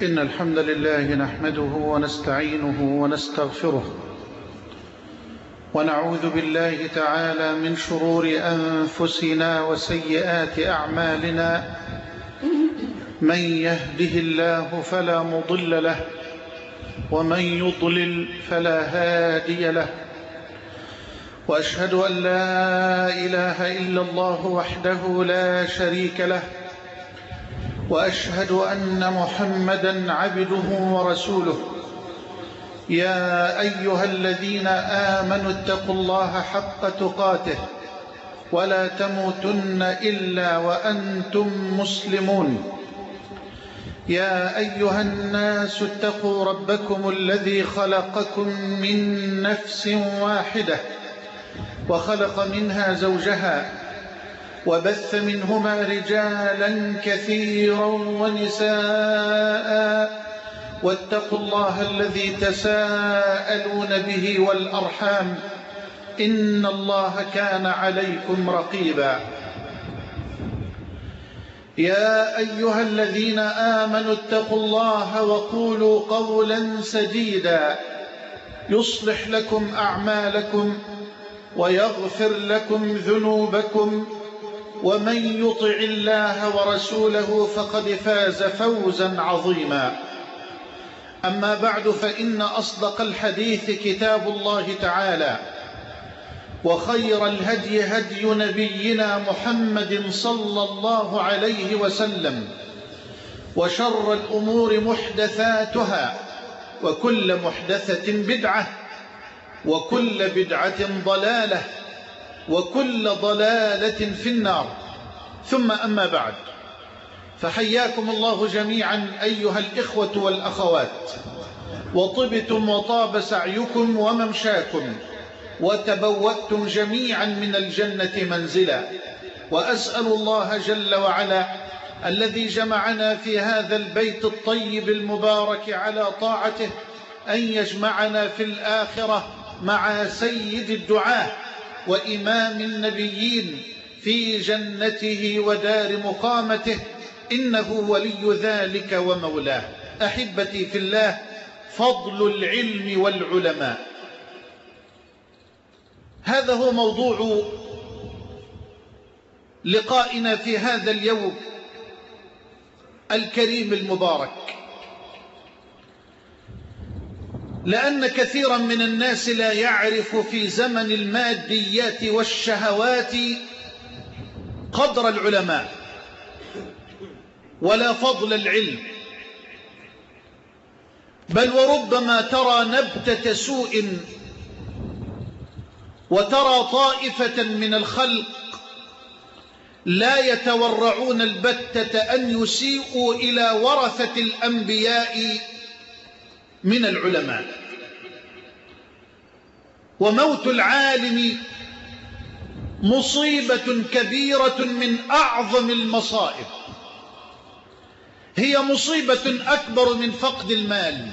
إن الحمد لله نحمده ونستعينه ونستغفره ونعوذ بالله تعالى من شرور أنفسنا وسيئات أعمالنا. من يهده الله فلا مضل له ومن يضلل فلا هادي له، وأشهد أن لا إله إلا الله وحده لا شريك له، وأشهد أن محمدا عبده ورسوله. يا أيها الذين آمنوا اتقوا الله حق تقاته ولا تموتن إلا وأنتم مسلمون. يا أيها الناس اتقوا ربكم الذي خلقكم من نفس واحدة وخلق منها زوجها وبث منهما رجالا كثيرا ونساء، واتقوا الله الذي تساءلون به والأرحام إن الله كان عليكم رقيبا. يا أيها الذين آمنوا اتقوا الله وقولوا قولا سديدا يصلح لكم أعمالكم ويغفر لكم ذنوبكم، ومن يطع الله ورسوله فقد فاز فوزا عظيما. أما بعد، فإن أصدق الحديث كتاب الله تعالى، وخير الهدي هدي نبينا محمد صلى الله عليه وسلم، وشر الأمور محدثاتها، وكل محدثة بدعة، وكل بدعة ضلالة، وكل ضلالة في النار. ثم أما بعد، فحياكم الله جميعا أيها الإخوة والأخوات، وطبتم وطاب سعيكم وممشاكم، وتبوأتم جميعا من الجنة منزلا. وأسأل الله جل وعلا الذي جمعنا في هذا البيت الطيب المبارك على طاعته أن يجمعنا في الآخرة مع سيد الدعاة وإمام النبيين في جنته ودار مقامته، إنه ولي ذلك ومولاه. أحبتي في الله، فضل العلم والعلماء، هذا هو موضوع لقائنا في هذا اليوم الكريم المبارك. لأن كثيرا من الناس لا يعرف في زمن الماديات والشهوات قدر العلماء ولا فضل العلم، بل وربما ترى نبتة سوء وترى طائفة من الخلق لا يتورعون البتة أن يسيئوا إلى ورثة الأنبياء من العلماء. وموت العالم مصيبة كبيرة من أعظم المصائب، هي مصيبة أكبر من فقد المال،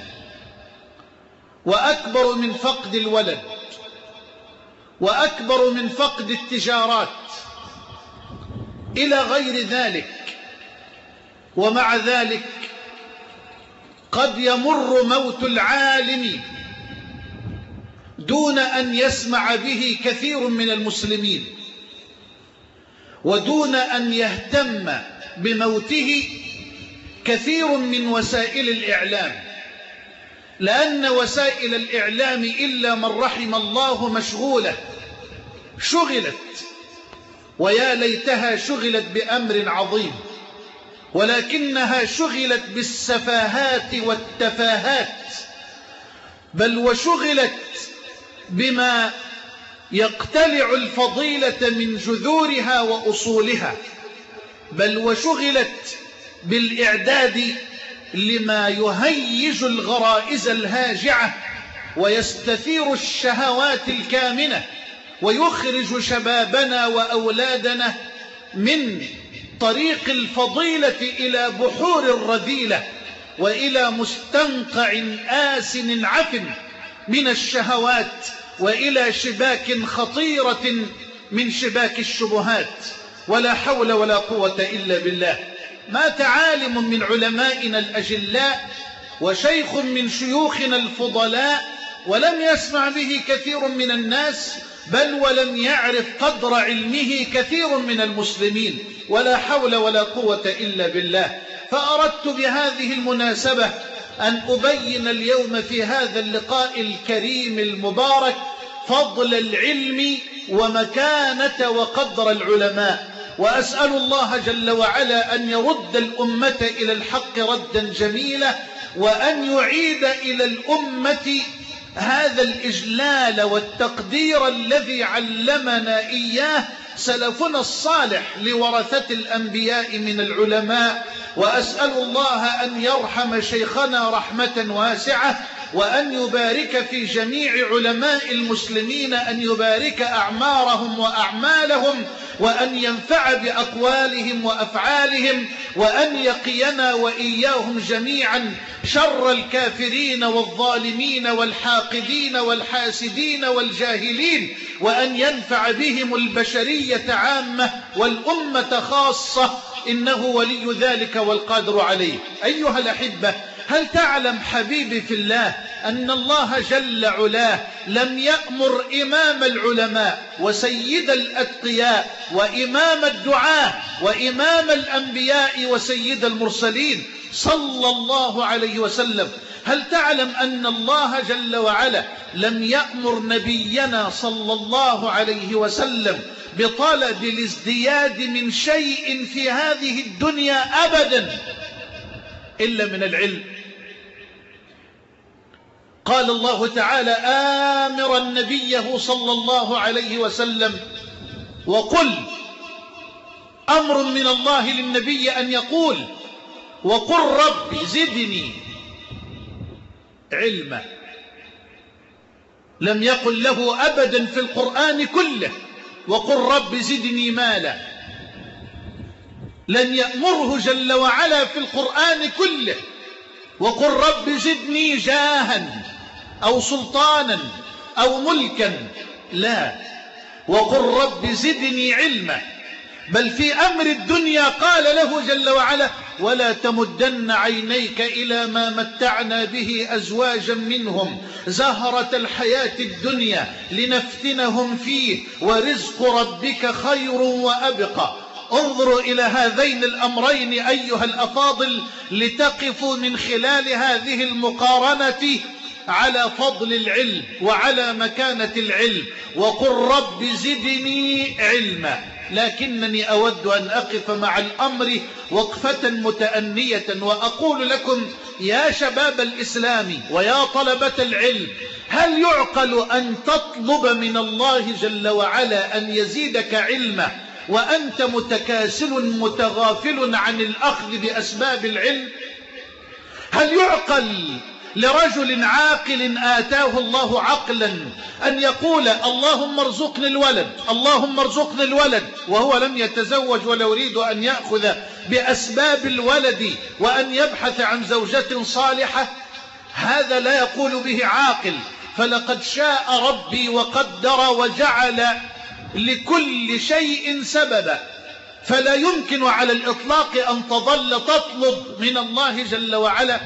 وأكبر من فقد الولد، وأكبر من فقد التجارات إلى غير ذلك. ومع ذلك قد يمر موت العالم دون أن يسمع به كثير من المسلمين، ودون أن يهتم بموته كثير من وسائل الإعلام، لأن وسائل الإعلام إلا من رحم الله مشغولة، شغلت، ويا ليتها شغلت بأمر عظيم، ولكنها شغلت بالسفاهات والتفاهات، بل وشغلت بما يقتلع الفضيلة من جذورها وأصولها، بل وشغلت بالإعداد لما يهيج الغرائز الهاجعة ويستثير الشهوات الكامنة، ويخرج شبابنا وأولادنا من طريق الفضيلة إلى بحور الرذيلة، وإلى مستنقع آسن عفن من الشهوات، وإلى شباك خطيرة من شباك الشبهات. ولا حول ولا قوة إلا بالله. مات عالم من علمائنا الأجلاء وشيخ من شيوخنا الفضلاء، ولم يسمع به كثير من الناس، بل ولم يعرف قدر علمه كثير من المسلمين، ولا حول ولا قوة إلا بالله. فأردت بهذه المناسبة أن أبين اليوم في هذا اللقاء الكريم المبارك فضل العلم ومكانة وقدر العلماء، وأسأل الله جل وعلا أن يرد الأمة إلى الحق ردا جميلا، وأن يعيد إلى الأمة هذا الإجلال والتقدير الذي علمنا إياه سلفنا الصالح لورثة الأنبياء من العلماء. وأسأل الله أن يرحم شيخنا رحمة واسعة، وأن يبارك في جميع علماء المسلمين، أن يبارك أعمارهم وأعمالهم، وأن ينفع بأقوالهم وأفعالهم، وأن يقينا وإياهم جميعا شر الكافرين والظالمين والحاقدين والحاسدين والجاهلين، وأن ينفع بهم البشرية عامة والأمة خاصة، إنه ولي ذلك والقادر عليه. أيها الأحبة، هل تعلم حبيبي في الله أن الله جل علاه لم يأمر إمام العلماء وسيد الأتقياء وإمام الدعاة وإمام الأنبياء وسيد المرسلين صلى الله عليه وسلم، هل تعلم أن الله جل وعلا لم يأمر نبينا صلى الله عليه وسلم بطلب الازدياد من شيء في هذه الدنيا أبدا إلا من العلم؟ قال الله تعالى آمرا نبيه صلى الله عليه وسلم: وقل، أمر من الله للنبي أن يقول: وقل رب زدني علما. لم يقل له أبدا في القرآن كله وقل رب زدني مالا. لن يأمره جل وعلا في القرآن كله وقل رب زدني جاها أو سلطانا أو ملكا، لا، وقل رب زدني علما. بل في أمر الدنيا قال له جل وعلا: ولا تمدن عينيك إلى ما متعنا به أزواجا منهم زهرة الحياة الدنيا لنفتنهم فيه ورزق ربك خير وأبقى. انظروا إلى هذين الأمرين أيها الأفاضل لتقفوا من خلال هذه المقارنة على فضل العلم وعلى مكانة العلم. وقل رب زدني علما. لكنني أود أن أقف مع الأمر وقفة متأنية وأقول لكم يا شباب الإسلام ويا طلبة العلم: هل يعقل أن تطلب من الله جل وعلا أن يزيدك علما وأنت متكاسل متغافل عن الأخذ بأسباب العلم؟ هل يعقل لرجل عاقل آتاه الله عقلا أن يقول اللهم ارزقني الولد اللهم ارزقني الولد وهو لم يتزوج ولا يريد أن يأخذ بأسباب الولد وأن يبحث عن زوجة صالحة؟ هذا لا يقول به عاقل. فلقد شاء ربي وقدر وجعل لكل شيء سببا، فلا يمكن على الإطلاق أن تظل تطلب من الله جل وعلا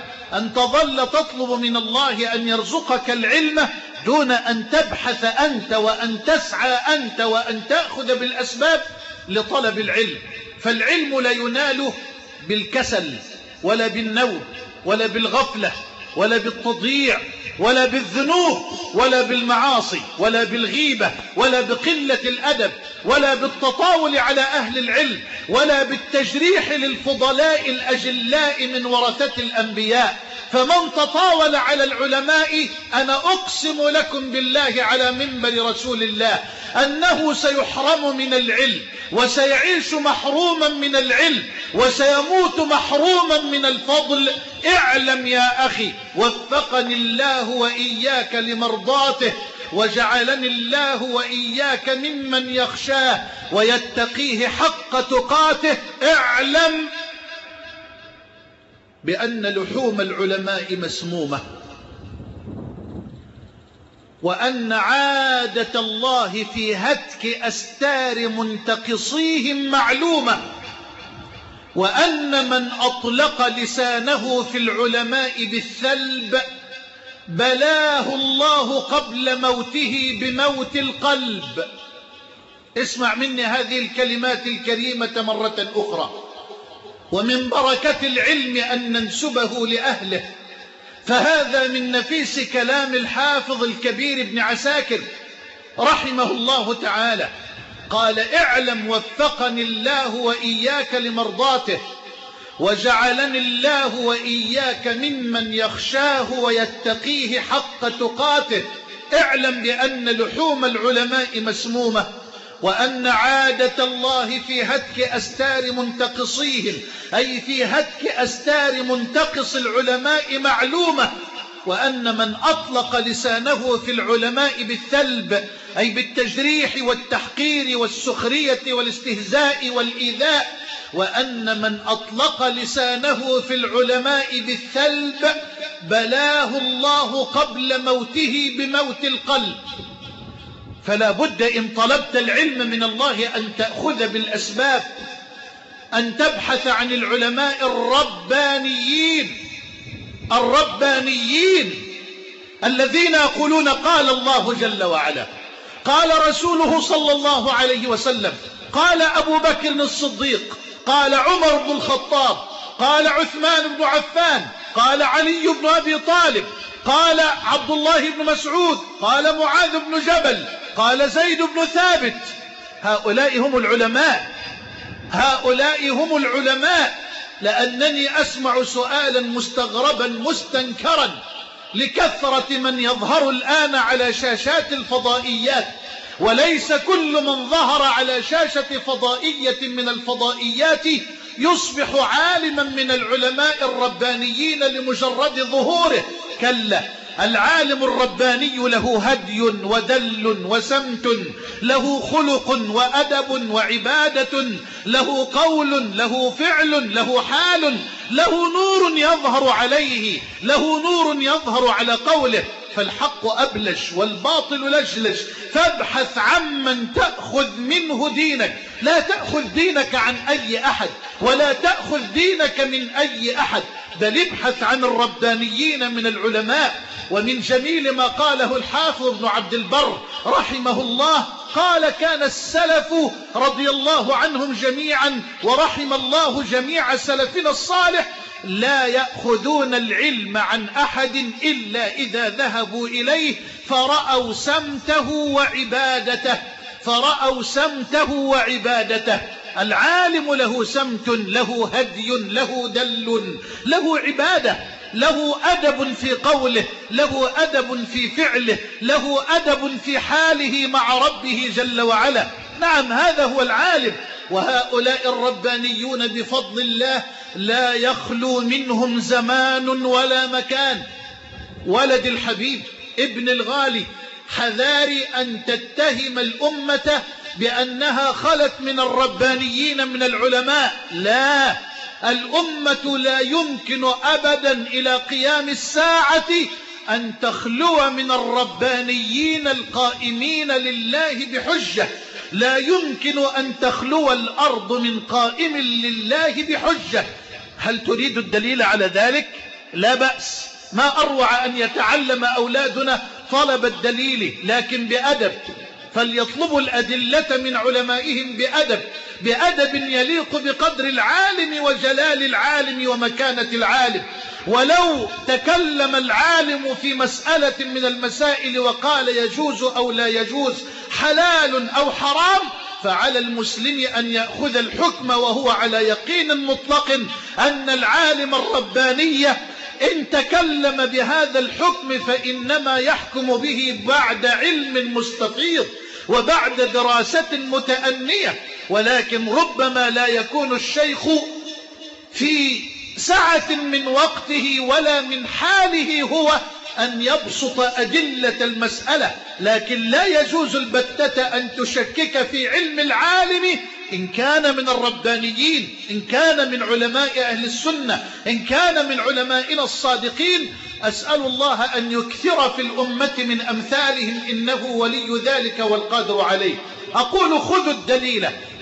أن يرزقك العلم دون أن تبحث أنت وأن تسعى أنت وأن تأخذ بالأسباب لطلب العلم. فالعلم لا ينال بالكسل ولا بالنوم ولا بالغفلة ولا بالتضييع ولا بالذنوب ولا بالمعاصي ولا بالغيبة ولا بقلة الأدب ولا بالتطاول على أهل العلم ولا بالتجريح للفضلاء الأجلاء من ورثة الأنبياء. فمن تطاول على العلماء أنا أقسم لكم بالله على منبر رسول الله أنه سيحرم من العلم وسيعيش محروما من العلم وسيموت محروما من الفضل. اعلم يا أخي وفقني الله وإياك لمرضاته وجعلني الله وإياك ممن يخشاه ويتقيه حق تقاته. اعلم بأن لحوم العلماء مسمومة، وأن عادة الله في هتك أستار منتقصيهم معلومة. وأن من أطلق لسانه في العلماء بالثلب بلاه الله قبل موته بموت القلب. اسمع مني هذه الكلمات الكريمة مرة أخرى. ومن بركة العلم أن ننسبه لأهله، فهذا من نفيس كلام الحافظ الكبير ابن عساكر رحمه الله تعالى. قال: اعلم وفقني الله وإياك لمرضاته، وجعلني الله وإياك ممن يخشاه ويتقيه حق تقاته. اعلم بأن لحوم العلماء مسمومة، وأن عادة الله في هتك أستار منتقصيهم، أي في هتك أستار منتقص العلماء معلومة، وأن من أطلق لسانه في العلماء بالثلب، أي بالتجريح والتحقير والسخرية والاستهزاء والإيذاء، وأن من أطلق لسانه في العلماء بالثلب بلاه الله قبل موته بموت القلب. فلا بد إن طلبت العلم من الله أن تأخذ بالأسباب، أن تبحث عن العلماء الربانيين الذين يقولون قال الله جل وعلا، قال رسوله صلى الله عليه وسلم، قال أبو بكر الصديق، قال عمر بن الخطاب، قال عثمان بن عفان، قال علي بن أبي طالب، قال عبد الله بن مسعود، قال معاذ بن جبل، قال زيد بن ثابت. هؤلاء هم العلماء. لأنني أسمع سؤالا مستغربا مستنكرا لكثرة من يظهر الآن على شاشات الفضائيات، وليس كل من ظهر على شاشة فضائية من الفضائيات يصبح عالما من العلماء الربانيين لمجرد ظهوره. كلا، العالم الرباني له هدي ودل وسمت، له خلق وأدب وعبادة، له قول، له فعل، له حال، له نور يظهر عليه، له نور يظهر على قوله. فالحق أبلج والباطل لجلج، فابحث عمن تأخذ منه دينك. لا تأخذ دينك عن أي أحد، ولا تأخذ دينك من أي أحد، بل ابحث عن الربانيين من العلماء. ومن جميل ما قاله الحافظ ابن عبد البر رحمه الله، قال: كان السلف رضي الله عنهم جميعا، ورحم الله جميع سلفنا الصالح، لا يأخذون العلم عن أحد إلا إذا ذهبوا إليه فرأوا سمته وعبادته. العالم له سمت، له هدي، له دل، له عبادة، له أدب في قوله، له أدب في فعله، له أدب في حاله مع ربه جل وعلا. نعم، هذا هو العالم. وهؤلاء الربانيون بفضل الله لا يخلو منهم زمان ولا مكان. ولد الحبيب ابن الغالي، حذاري أن تتهم الأمة بأنها خلت من الربانيين من العلماء. لا، الأمة لا يمكن أبدا إلى قيام الساعة أن تخلو من الربانيين القائمين لله بحجة. لا يمكن أن تخلو الأرض من قائم لله بحجة. هل تريد الدليل على ذلك؟ لا بأس، ما أروع أن يتعلم أولادنا طلب الدليل، لكن بأدب. فليطلبوا الأدلة من علمائهم بأدب يليق بقدر العالم وجلال العالم ومكانة العالم. ولو تكلم العالم في مسألة من المسائل وقال يجوز أو لا يجوز، حلال أو حرام، فعلى المسلم أن يأخذ الحكم وهو على يقين مطلق أن العالم الرباني إن تكلم بهذا الحكم فإنما يحكم به بعد علم مستفيض وبعد دراسة متأنية. ولكن ربما لا يكون الشيخ في سعة من وقته ولا من حاله هو أن يبسط أدلة المسألة، لكن لا يجوز البتة أن تشكك في علم العالم إن كان من الربانيين، إن كان من علماء أهل السنة، إن كان من علمائنا الصادقين. أسأل الله أن يكثر في الأمة من أمثالهم، إنه ولي ذلك والقادر عليه. أقول: خذوا الدليل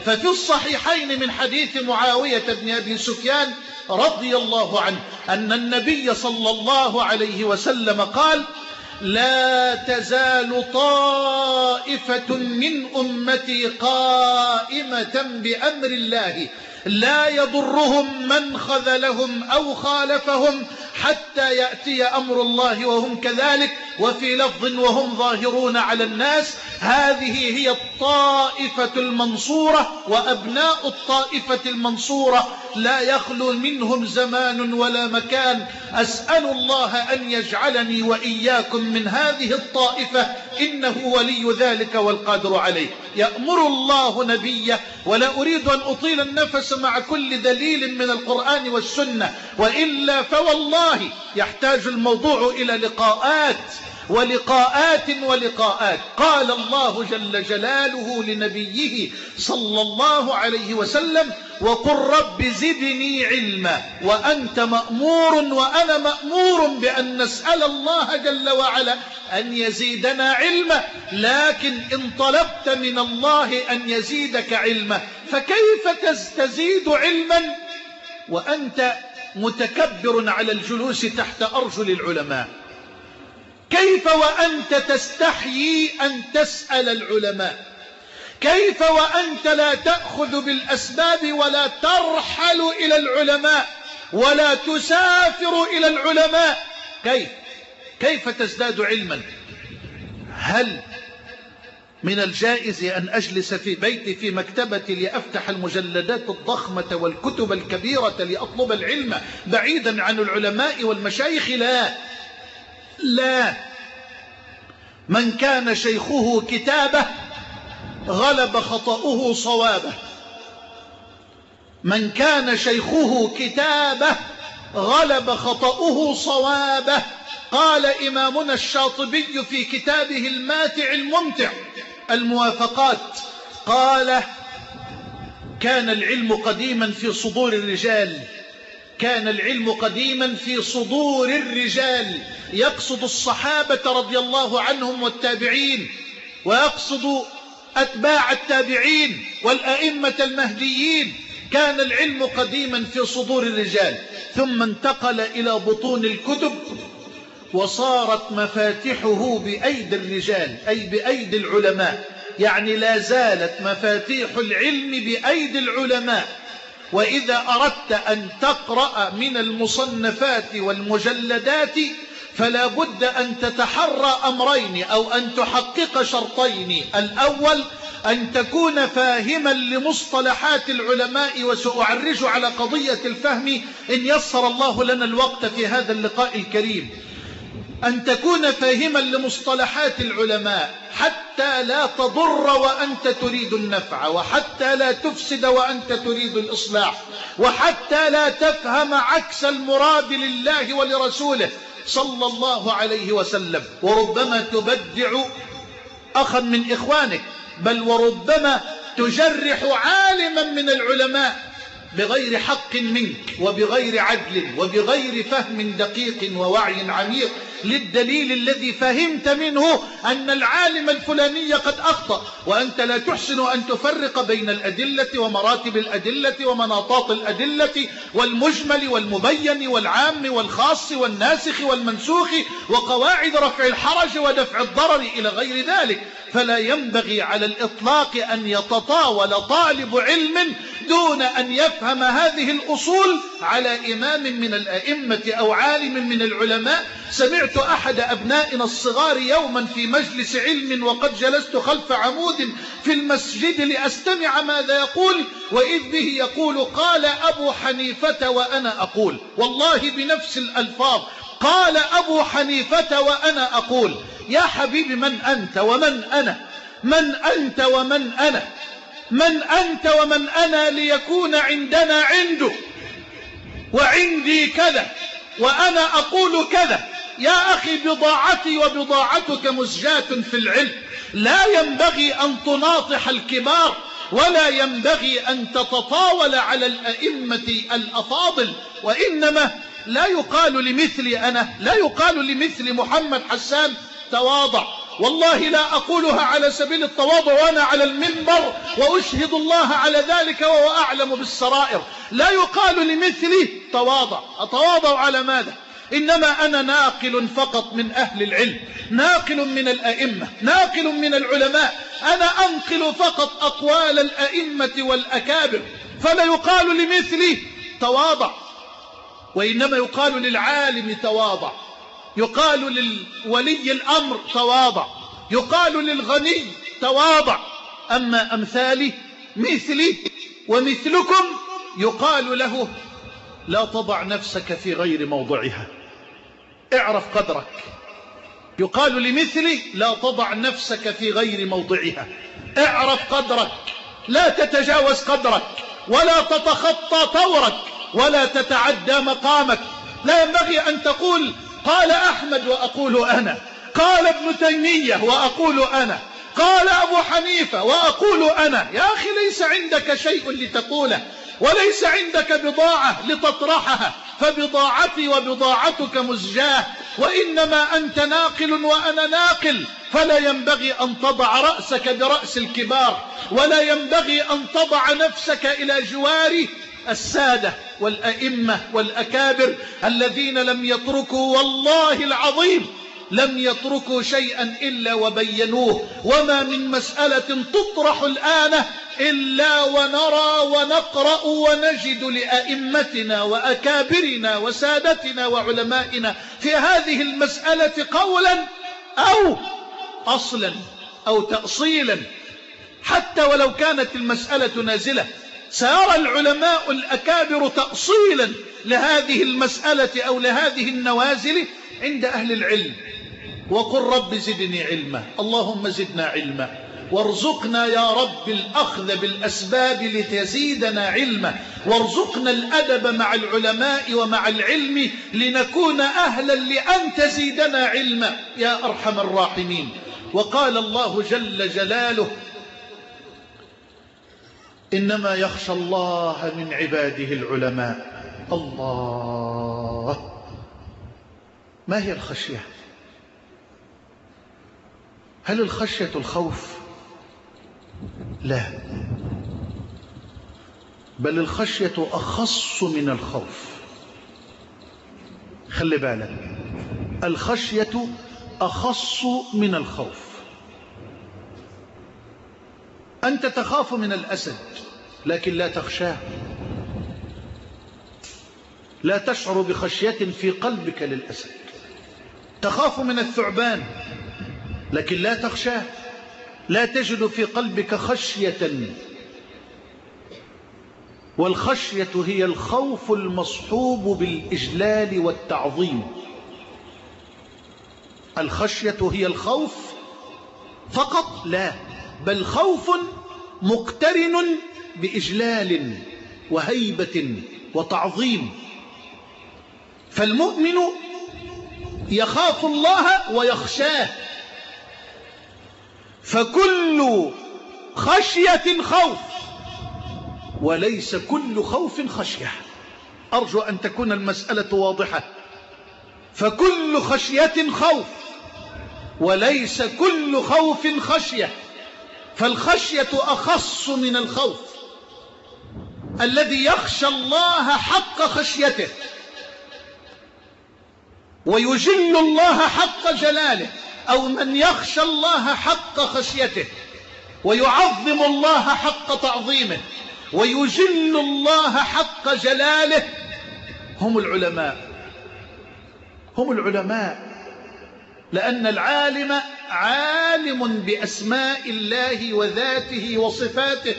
ففي الصحيحين من حديث معاوية بن أبي سفيان رضي الله عنه أن النبي صلى الله عليه وسلم قال: لا تزال طائفة من أمتي قائمة بأمر الله لا يضرهم من خذلهم أو خالفهم حتى يأتي أمر الله وهم كذلك، وفي لفظ وهم ظاهرون على الناس. هذه هي الطائفة المنصورة، وأبناء الطائفة المنصورة لا يخلو منهم زمان ولا مكان. أسأل الله أن يجعلني وإياكم من هذه الطائفة، إنه ولي ذلك والقادر عليه. يأمر الله نبيه، ولا أريد أن أطيل النفس مع كل دليل من القرآن والسنة، وإلا فوالله يحتاج الموضوع إلى لقاءات ولقاءات ولقاءات. قال الله جل جلاله لنبيه صلى الله عليه وسلم: وقل رب زدني علما. وأنت مأمور وأنا مأمور بأن نسأل الله جل وعلا أن يزيدنا علما، لكن إن طلبت من الله أن يزيدك علما فكيف تزيد علما وأنت متكبر على الجلوس تحت أرجل العلماء؟ كيف وأنت تستحيي أن تسأل العلماء؟ كيف وأنت لا تأخذ بالأسباب ولا ترحل إلى العلماء ولا تسافر إلى العلماء؟ كيف تزداد علما؟ هل من الجائز أن أجلس في بيتي في مكتبتي لأفتح المجلدات الضخمة والكتب الكبيرة لأطلب العلم بعيدا عن العلماء والمشايخ؟ لا. من كان شيخه كتابه غلب خطأه صوابه. من كان شيخه كتابه غلب خطأه صوابه. قال إمامنا الشاطبي في كتابه الماتع الممتع الموافقات، قال: كان العلم قديما في صدور الرجال. كان العلم قديما في صدور الرجال، يقصد الصحابة رضي الله عنهم والتابعين، ويقصد أتباع التابعين والأئمة المهديين. كان العلم قديما في صدور الرجال، ثم انتقل إلى بطون الكتب، وصارت مفاتيحه بأيدي الرجال، أي بأيدي العلماء. يعني لا زالت مفاتيح العلم بأيدي العلماء. وإذا أردت أن تقرأ من المصنفات والمجلدات فلا بد أن تتحرى أمرين، أو أن تحقق شرطين. الأول أن تكون فاهما لمصطلحات العلماء، وسأعرج على قضية الفهم إن يسر الله لنا الوقت في هذا اللقاء الكريم. أن تكون فاهما لمصطلحات العلماء حتى لا تضر وأنت تريد النفع، وحتى لا تفسد وأنت تريد الإصلاح، وحتى لا تفهم عكس المراد لله ولرسوله صلى الله عليه وسلم. وربما تبدع أخا من إخوانك، بل وربما تجرح عالما من العلماء بغير حق منك، وبغير عدل، وبغير فهم دقيق ووعي عميق للدليل الذي فهمت منه أن العالم الفلاني قد أخطأ، وأنت لا تحسن أن تفرق بين الأدلة ومراتب الأدلة ومناطات الأدلة والمجمل والمبين والعام والخاص والناسخ والمنسوخ وقواعد رفع الحرج ودفع الضرر إلى غير ذلك. فلا ينبغي على الإطلاق أن يتطاول طالب علم دون أن يفهم هذه الأصول على إمام من الأئمة أو عالم من العلماء. سمعت أحد أبنائنا الصغار يوما في مجلس علم، وقد جلست خلف عمود في المسجد لأستمع ماذا يقول، وإذ به يقول: قال أبو حنيفة وأنا أقول. والله بنفس الألفاظ: قال أبو حنيفة وأنا أقول. يا حبيبي، من أنت ومن أنا؟ من أنت ومن أنا؟ من أنت ومن أنا ليكون عندنا عنده وعندي كذا وأنا أقول كذا؟ يا أخي، بضاعتي وبضاعتك مزجاة في العلم. لا ينبغي أن تناطح الكبار، ولا ينبغي أن تتطاول على الأئمة الأفاضل. وإنما لا يقال لمثلي أنا، لا يقال لمثل محمد حسان تواضع، والله لا أقولها على سبيل التواضع وأنا على المنبر وأشهد الله على ذلك وهو أعلم بالسرائر. لا يقال لمثلي تواضع، أتواضع على ماذا؟ إنما أنا ناقل فقط من أهل العلم، ناقل من الأئمة، ناقل من العلماء، أنا أنقل فقط أقوال الأئمة والأكابر. فلا يقال لمثلي تواضع، وإنما يقال للعالم تواضع، يقال للولي الأمر تواضع، يقال للغني تواضع. أما أمثالي مثلي ومثلكم يقال له لا تضع نفسك في غير موضعها، اعرف قدرك. يقال لمثلي لا تضع نفسك في غير موضعها، اعرف قدرك، لا تتجاوز قدرك ولا تتخطى طورك ولا تتعدى مقامك. لا ينبغي أن تقول قال أحمد وأقول أنا، قال ابن تيمية وأقول أنا، قال أبو حنيفة وأقول أنا. يا أخي ليس عندك شيء لتقوله وليس عندك بضاعة لتطرحها، فبضاعتي وبضاعتك مزجاة، وإنما أنت ناقل وأنا ناقل. فلا ينبغي أن تضع رأسك برأس الكبار، ولا ينبغي أن تضع نفسك إلى جوار السادة والأئمة والأكابر الذين لم يتركوا، والله العظيم لم يتركوا شيئا إلا وبينوه. وما من مسألة تطرح الآن إلا ونرى ونقرأ ونجد لأئمتنا وأكابرنا وسادتنا وعلمائنا في هذه المسألة قولا أو أصلا أو تأصيلا. حتى ولو كانت المسألة نازلة سيرى العلماء الأكابر تأصيلا لهذه المسألة أو لهذه النوازل عند أهل العلم. وقل رب زدني علما، اللهم زدنا علما، وارزقنا يا رب الأخذ بالأسباب لتزيدنا علما، وارزقنا الأدب مع العلماء ومع العلم لنكون أهلا لأن تزيدنا علما يا أرحم الراحمين. وقال الله جل جلاله إنما يخشى الله من عباده العلماء. الله، ما هي الخشية؟ هل الخشية الخوف؟ لا، بل الخشية أخص من الخوف. خلي بالك، الخشية أخص من الخوف. أنت تخاف من الأسد لكن لا تخشاه، لا تشعر بخشية في قلبك للأسد. تخاف من الثعبان لكن لا تخشاه، لا تجد في قلبك خشية. والخشية هي الخوف المصحوب بالإجلال والتعظيم. الخشية هي الخوف فقط؟ لا، بل خوف مقترن بإجلال وهيبة وتعظيم. فالمؤمن يخاف الله ويخشاه، فكل خشية خوف وليس كل خوف خشية. أرجو أن تكون المسألة واضحة. فكل خشية خوف وليس كل خوف خشية. فالخشية أخص من الخوف. الذي يخشى الله حق خشيته ويجل الله حق جلاله، أو من يخشى الله حق خشيته ويعظم الله حق تعظيمه ويجل الله حق جلاله، هم العلماء. هم العلماء، لأن العالم عالم بأسماء الله وذاته وصفاته،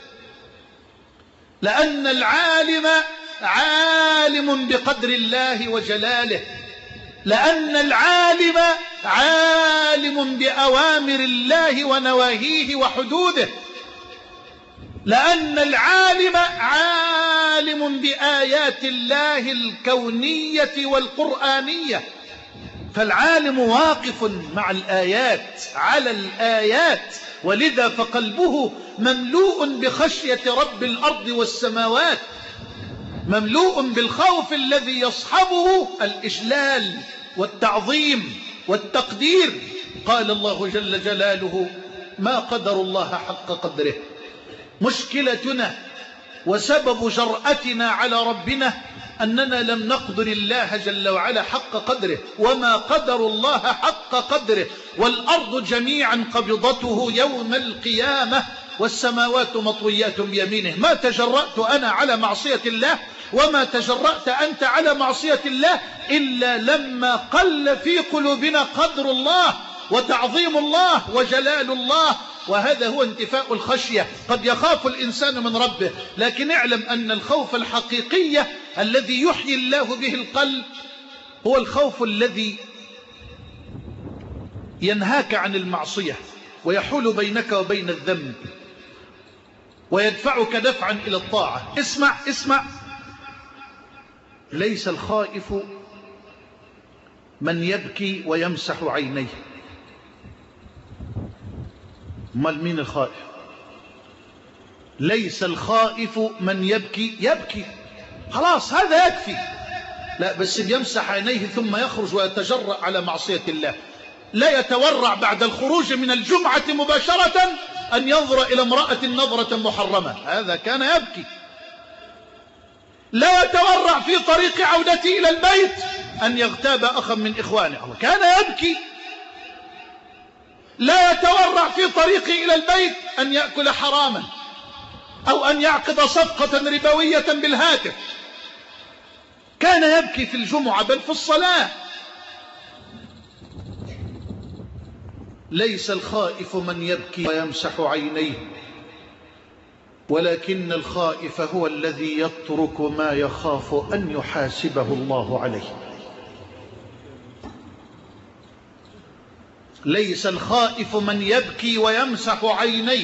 لأن العالم عالم بقدر الله وجلاله، لأن العالم عالم بأوامر الله ونواهيه وحدوده، لأن العالم عالم بآيات الله الكونية والقرآنية. فالعالم واقف مع الآيات على الآيات، ولذا فقلبه مملوء بخشية رب الأرض والسماوات، مملوء بالخوف الذي يصحبه الإجلال والتعظيم والتقدير قال الله جل جلاله: ما قدر الله حق قدره. مشكلتنا وسبب جرأتنا على ربنا أننا لم نقدر الله جل وعلا حق قدره. وما قدر الله حق قدره، والأرض جميعا قبضته يوم القيامة والسماوات مطويات بيمينه. ما تجرأت أنا على معصية الله وما تجرأت أنت على معصية الله إلا لما قل في قلوبنا قدر الله وتعظيم الله وجلال الله. وهذا هو انتفاء الخشية. قد يخاف الإنسان من ربه، لكن اعلم أن الخوف الحقيقي الذي يحيي الله به القلب هو الخوف الذي ينهاك عن المعصية ويحول بينك وبين الذنب ويدفعك دفعا إلى الطاعة. اسمع، ليس الخائف من يبكي ويمسح عينيه. امال مين الخائف؟ ليس الخائف من يبكي خلاص هذا يكفي، لا بس يمسح عينيه ثم يخرج ويتجرأ على معصية الله. لا يتورع بعد الخروج من الجمعة مباشرة أن ينظر إلى امرأة نظرة محرمة، هذا كان يبكي. لا يتورع في طريق عودته إلى البيت أن يغتاب أخا من إخوانه، كان يبكي. لا يتورع في طريقه إلى البيت أن يأكل حراما أو أن يعقد صفقة ربوية بالهاتف، كان يبكي في الجمعة بل في الصلاة. ليس الخائف من يبكي ويمسح عينيه، ولكن الخائف هو الذي يترك ما يخاف أن يحاسبه الله عليه. ليس الخائف من يبكي ويمسح عينيه،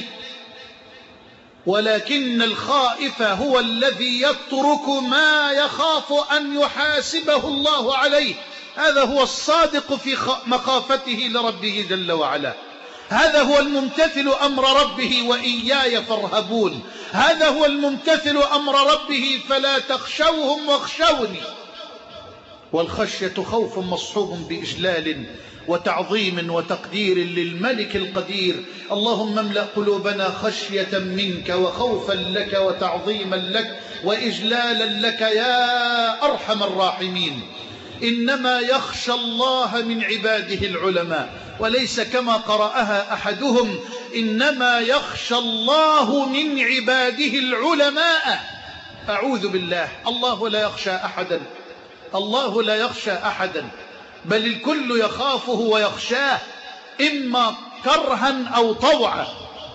ولكن الخائف هو الذي يترك ما يخاف أن يحاسبه الله عليه. هذا هو الصادق في مخافته لربه جل وعلا. هذا هو الممتثل أمر ربه وإياي فارهبون. هذا هو الممتثل أمر ربه فلا تخشوهم واخشوني. والخشية خوف مصحوب بإجلال وتعظيم وتقدير للملك القدير. اللهم املأ قلوبنا خشية منك وخوفا لك وتعظيما لك وإجلالا لك يا أرحم الراحمين. إنما يخشى الله من عباده العلماء، وليس كما قرأها أحدهم إنما يخشى الله من عباده العلماء. أعوذ بالله، الله لا يخشى أحدا، الله لا يخشى أحدا، بل الكل يخافه ويخشاه إما كرها أو طوعا.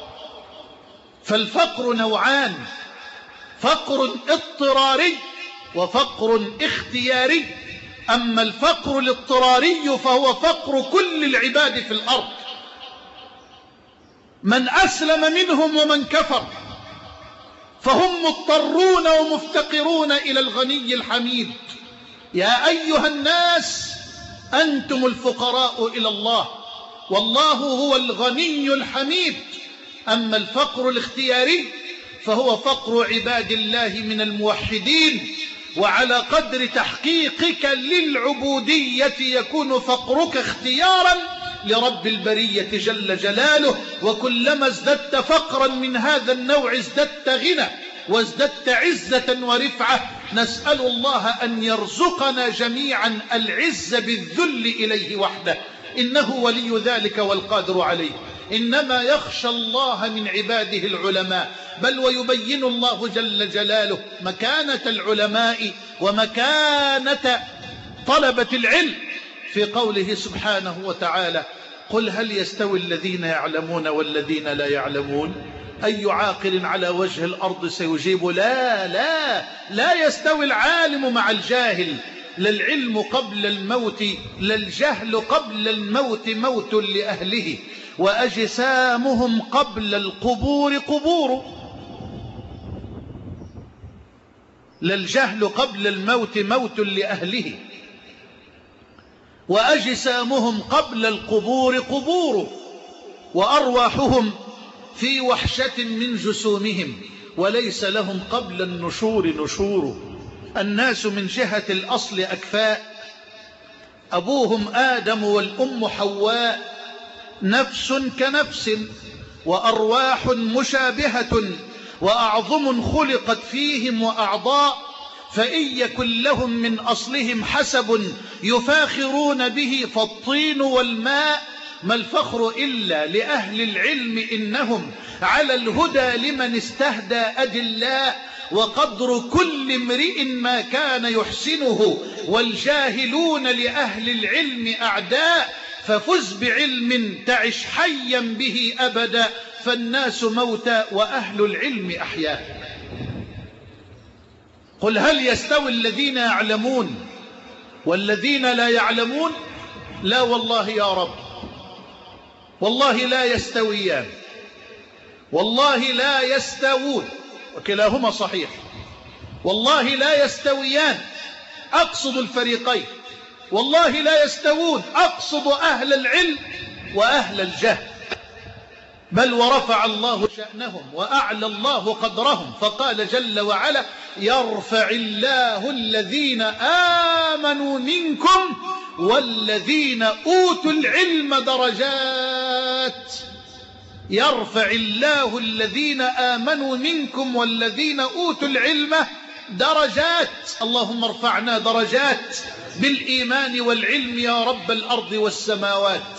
فالفقر نوعان: فقر اضطراري وفقر اختياري. أما الفقر الاضطراري فهو فقر كل العباد في الأرض، من أسلم منهم ومن كفر، فهم مضطرون ومفتقرون إلى الغني الحميد. يا أيها الناس أنتم الفقراء إلى الله والله هو الغني الحميد. أما الفقر الاختياري فهو فقر عباد الله من الموحدين، وعلى قدر تحقيقك للعبودية يكون فقرك اختيارا لرب البرية جل جلاله. وكلما ازددت فقرا من هذا النوع ازددت غنى وازددت عزة ورفعة. نسأل الله أن يرزقنا جميعا العز بالذل إليه وحده، إنه ولي ذلك والقادر عليه. إنما يخشى الله من عباده العلماء. بل ويبين الله جل جلاله مكانة العلماء ومكانة طلبة العلم في قوله سبحانه وتعالى: قل هل يستوي الذين يعلمون والذين لا يعلمون؟ أي عاقل على وجه الأرض سيجيب لا يستوي العالم مع الجاهل. لا العلم قبل الموت، لا الجهل قبل الموت موت لأهله، وأجسامهم قبل القبور قبور. لا الجهل قبل الموت موت لأهله، وأجسامهم قبل القبور قبور، وأرواحهم في وحشة من جسومهم، وليس لهم قبل النشور نشور. الناس من جهة الأصل أكفاء، أبوهم آدم والأم حواء، نفس كنفس وأرواح مشابهة وأعظم خلقت فيهم وأعضاء، فإن يكن لهم من أصلهم حسب يفاخرون به فالطين والماء، ما الفخر إلا لأهل العلم إنهم على الهدى لمن استهدى أدلاء، وقدر كل امرئ ما كان يحسنه، والجاهلون لأهل العلم أعداء، ففز بعلم تعش حيا به أبدا، فالناس موتى وأهل العلم أحياء. قل هل يستوي الذين يعلمون والذين لا يعلمون؟ لا والله يا رب، والله لا يستويان، والله لا يستوون، وكلاهما صحيح، والله لا يستويان أقصد الفريقين، والله لا يستوون أقصد أهل العلم وأهل الجهل، بل ورفع الله شأنهم وأعلى الله قدرهم، فقال جل وعلا يرفع الله الذين آمنوا منكم والذين أوتوا العلم درجات. يرفع الله الذين آمنوا منكم والذين أوتوا العلم درجات. اللهم ارفعنا درجات بالإيمان والعلم يا رب الأرض والسماوات.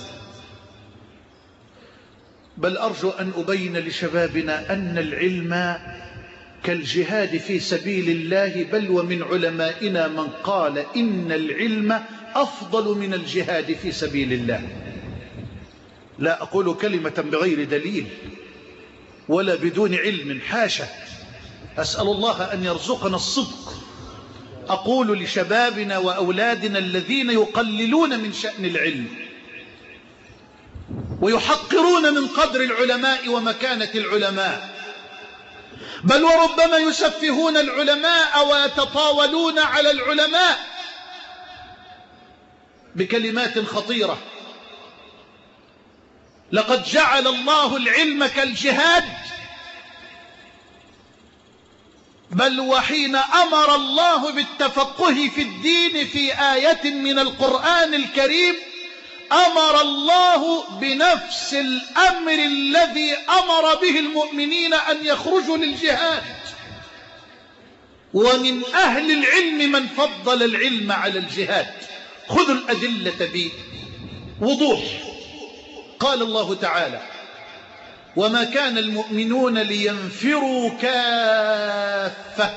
بل أرجو أن أبين لشبابنا أن العلم كالجهاد في سبيل الله، بل ومن علمائنا من قال إن العلم أفضل من الجهاد في سبيل الله. لا أقول كلمة بغير دليل ولا بدون علم، حاشا، أسأل الله أن يرزقنا الصدق. أقول لشبابنا وأولادنا الذين يقللون من شأن العلم ويحقرون من قدر العلماء ومكانة العلماء، بل وربما يسفهون العلماء ويتطاولون على العلماء بكلمات خطيرة. لقد جعل الله العلم كالجهاد، بل وحين أمر الله بالتفقه في الدين في آية من القرآن الكريم أمر الله بنفس الأمر الذي أمر به المؤمنين أن يخرجوا للجهاد. ومن أهل العلم من فضل العلم على الجهاد. خذوا الأدلة بوضوح. قال الله تعالى وما كان المؤمنون لينفروا كافة.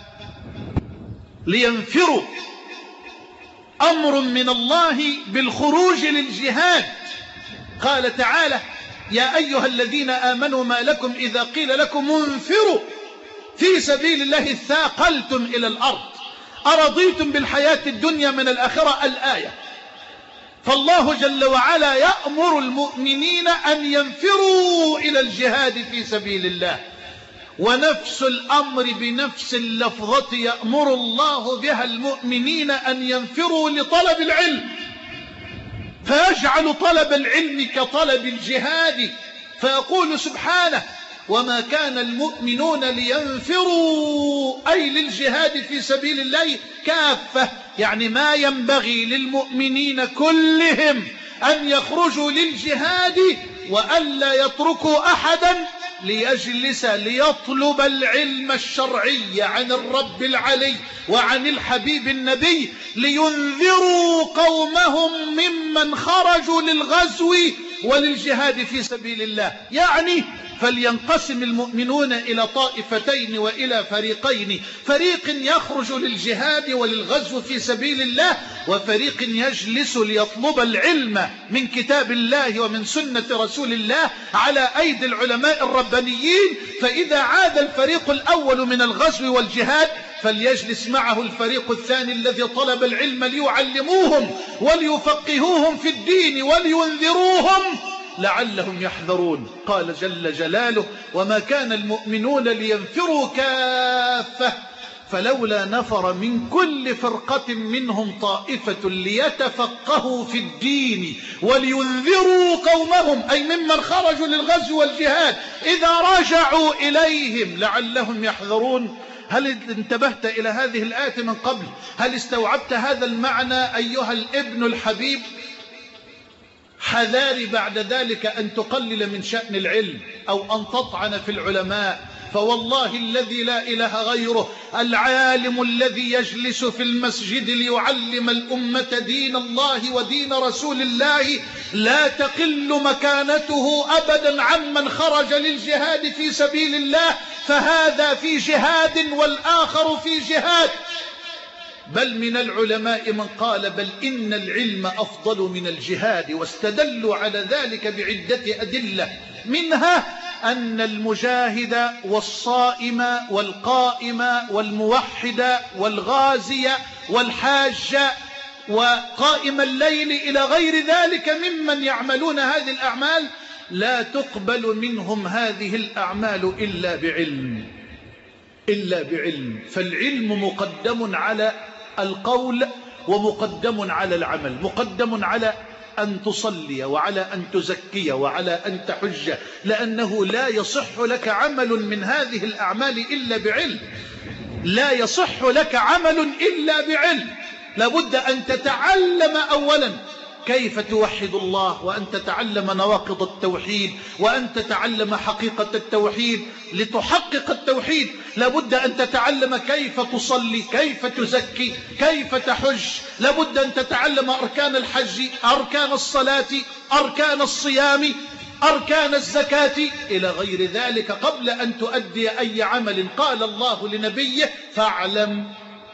لينفروا أمر من الله بالخروج للجهاد. قال تعالى يا أيها الذين آمنوا ما لكم إذا قيل لكم انفروا في سبيل الله اثاقلتم إلى الأرض أرضيتم بالحياة الدنيا من الآخرة. الآية. فالله جل وعلا يأمر المؤمنين أن ينفروا إلى الجهاد في سبيل الله، ونفس الأمر بنفس اللفظة يأمر الله بها المؤمنين أن ينفروا لطلب العلم، فيجعل طلب العلم كطلب الجهاد، فيقول سبحانه وما كان المؤمنون لينفروا أي للجهاد في سبيل الله كافة، يعني ما ينبغي للمؤمنين كلهم أن يخرجوا للجهاد وألا يتركوا أحدا ليجلس ليطلب العلم الشرعي عن الرب العلي وعن الحبيب النبي، لينذروا قومهم ممن خرجوا للغزو وللجهاد في سبيل الله. يعني فلينقسم المؤمنون إلى طائفتين وإلى فريقين، فريق يخرج للجهاد وللغزو في سبيل الله، وفريق يجلس ليطلب العلم من كتاب الله ومن سنة رسول الله على أيدي العلماء الربانيين. فإذا عاد الفريق الأول من الغزو والجهاد فليجلس معه الفريق الثاني الذي طلب العلم ليعلموهم وليفقهوهم في الدين ولينذروهم لعلهم يحذرون. قال جل جلاله وما كان المؤمنون لينفروا كافة فلولا نفر من كل فرقة منهم طائفة ليتفقهوا في الدين ولينذروا قومهم أي ممن خرجوا للغزو والجهاد إذا رجعوا إليهم لعلهم يحذرون. هل انتبهت إلى هذه الآية من قبل؟ هل استوعبت هذا المعنى أيها الابن الحبيب؟ حذاري بعد ذلك أن تقلل من شأن العلم أو أن تطعن في العلماء، فوالله الذي لا إله غيره العالم الذي يجلس في المسجد ليعلم الأمة دين الله ودين رسول الله لا تقل مكانته أبدا عمن خرج للجهاد في سبيل الله، فهذا في جهاد والآخر في جهاد. بل من العلماء من قال بل إن العلم أفضل من الجهاد، واستدلوا على ذلك بعدة أدلة، منها أن المجاهد والصائم والقائم والموحد والغازي والحاج وقائم الليل إلى غير ذلك ممن يعملون هذه الأعمال لا تقبل منهم هذه الأعمال إلا بعلم. فالعلم مقدم على القول ومقدم على العمل، مقدم على أن تصلي وعلى أن تزكي وعلى أن تحج، لأنه لا يصح لك عمل من هذه الأعمال إلا بعلم، لا يصح لك عمل إلا بعلم. لابد أن تتعلم أولا كيف توحد الله، وأن تتعلم نواقض التوحيد، وأن تتعلم حقيقة التوحيد. لتحقق التوحيد لابد أن تتعلم كيف تصلي، كيف تزكي، كيف تحج، لابد أن تتعلم أركان الحج، أركان الصلاة، أركان الصيام، أركان الزكاة إلى غير ذلك قبل أن تؤدي أي عمل. قال الله لنبيه فاعلم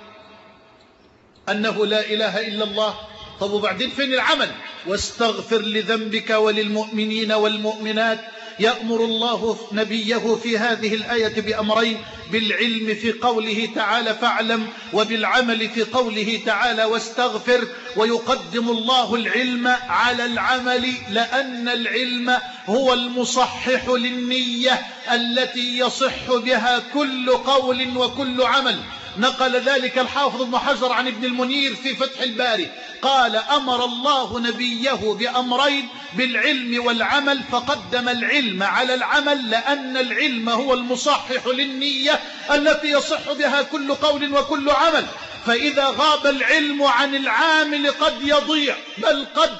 أنه لا إله إلا الله. طب وبعدين فين العمل؟ واستغفر لذنبك وللمؤمنين والمؤمنات. يأمر الله نبيه في هذه الآية بأمرين: بالعلم في قوله تعالى فاعلم، وبالعمل في قوله تعالى واستغفر. ويقدم الله العلم على العمل لأن العلم هو المصحح للنية التي يصح بها كل قول وكل عمل. نقل ذلك الحافظ ابن حجر عن ابن المنير في فتح الباري، قال أمر الله نبيه بأمرين: بالعلم والعمل، فقدم العلم على العمل لأن العلم هو المصحح للنية التي يصح بها كل قول وكل عمل. فإذا غاب العلم عن العامل قد يضيع، بل قد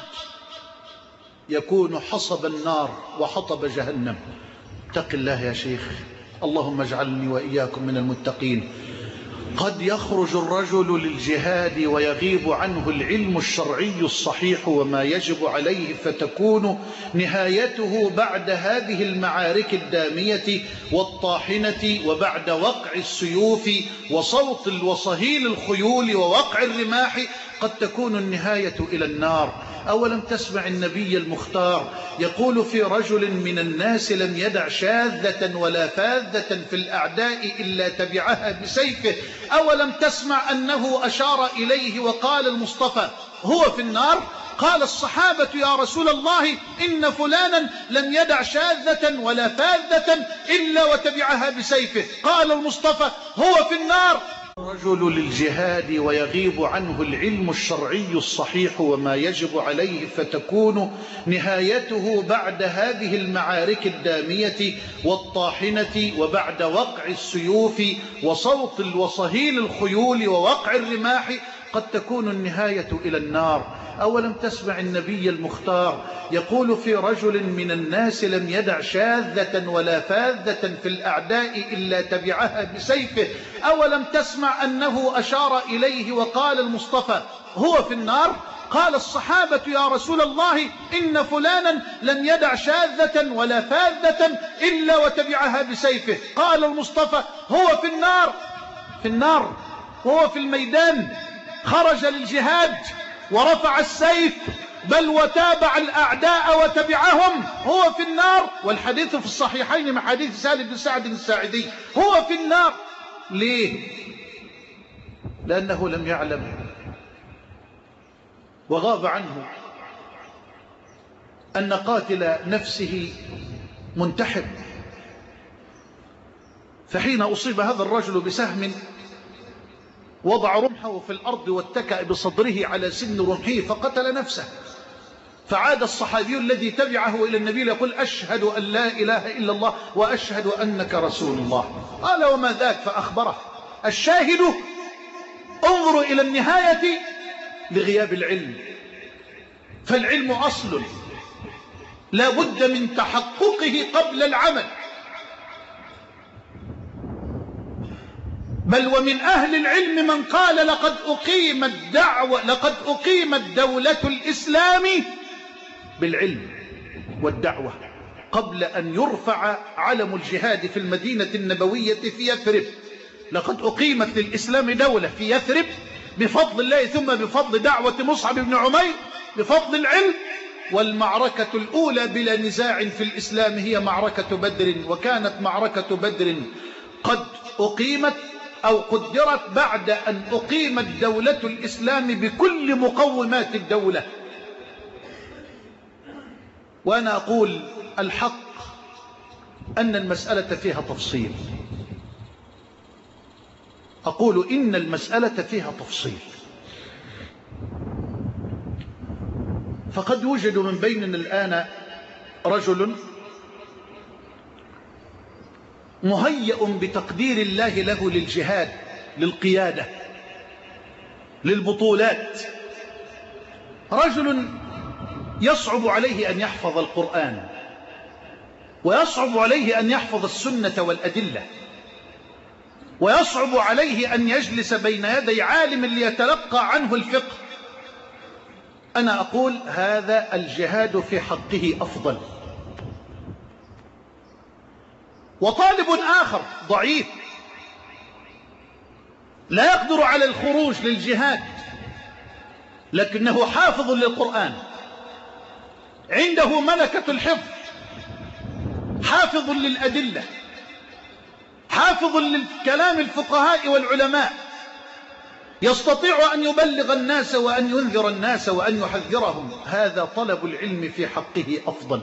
يكون حصب النار وحطب جهنم. اتق الله يا شيخ، اللهم اجعلني وإياكم من المتقين. قد يخرج الرجل للجهاد ويغيب عنه العلم الشرعي الصحيح وما يجب عليه، فتكون نهايته بعد هذه المعارك الدامية والطاحنة، وبعد وقع السيوف وصوت وصهيل الخيول ووقع الرماح، قد تكون النهاية إلى النار. أولم تسمع النبي المختار يقول في رجل من الناس لم يدع شاذة ولا فاذة في الأعداء إلا تبعها بسيفه. أولم تسمع أنه أشار إليه وقال المصطفى هو في النار؟ قال الصحابة يا رسول الله إن فلانا لم يدع شاذة ولا فاذة إلا وتبعها بسيفه. قال المصطفى هو في النار. الرجل للجهاد ويغيب عنه العلم الشرعي الصحيح وما يجب عليه، فتكون نهايته بعد هذه المعارك الدامية والطاحنة، وبعد وقع السيوف وصوت وصهيل الخيول ووقع الرماح، قد تكون النهاية إلى النار. أولم تسمع النبي المختار يقول في رجل من الناس لم يدع شاذة ولا فاذة في الأعداء إلا تبعها بسيفه. أولم تسمع أنه أشار إليه وقال المصطفى هو في النار؟ قال الصحابة يا رسول الله إن فلانا لم يدع شاذة ولا فاذة إلا وتبعها بسيفه. قال المصطفى هو في النار. في النار وهو في الميدان، خرج للجهاد ورفع السيف، بل وتابع الأعداء وتبعهم، هو في النار. والحديث في الصحيحين من حديث سهل بن سعد الساعدي، هو في النار. ليه؟ لأنه لم يعلم وغاب عنه أن قاتل نفسه منتحر. فحين أصيب هذا الرجل بسهم وضع رمحه في الأرض واتكأ بصدره على سن رمحه فقتل نفسه. فعاد الصحابي الذي تبعه إلى النبي يقول أشهد أن لا إله إلا الله وأشهد أنك رسول الله. قال وما ذاك؟ فأخبره. الشاهد انظروا إلى النهاية لغياب العلم. فالعلم أصل لا بد من تحققه قبل العمل. بل ومن أهل العلم من قال لقد أقيمت دولة الإسلام بالعلم والدعوة قبل أن يرفع علم الجهاد في المدينة النبوية في يثرب. لقد أقيمت للإسلام دولة في يثرب بفضل الله، ثم بفضل دعوة مصعب بن عمير، بفضل العلم. والمعركة الأولى بلا نزاع في الإسلام هي معركة بدر، وكانت معركة بدر قد أقيمت أو قدرت بعد أن أقيمت دولة الإسلام بكل مقومات الدولة. وأنا أقول الحق أن المسألة فيها تفصيل، أقول إن المسألة فيها تفصيل. فقد يوجد من بيننا الآن رجل مهيأ بتقدير الله له للجهاد، للقيادة، للبطولات، رجل يصعب عليه أن يحفظ القرآن، ويصعب عليه أن يحفظ السنة والأدلة، ويصعب عليه أن يجلس بين يدي عالم ليتلقى عنه الفقه. أنا أقول هذا الجهاد في حقه أفضل. وطالب آخر ضعيف لا يقدر على الخروج للجهاد، لكنه حافظ للقرآن، عنده ملكة الحفظ، حافظ للأدلة، حافظ للكلام الفقهاء والعلماء، يستطيع أن يبلغ الناس وأن ينذر الناس وأن يحذرهم. هذا طلب العلم في حقه أفضل.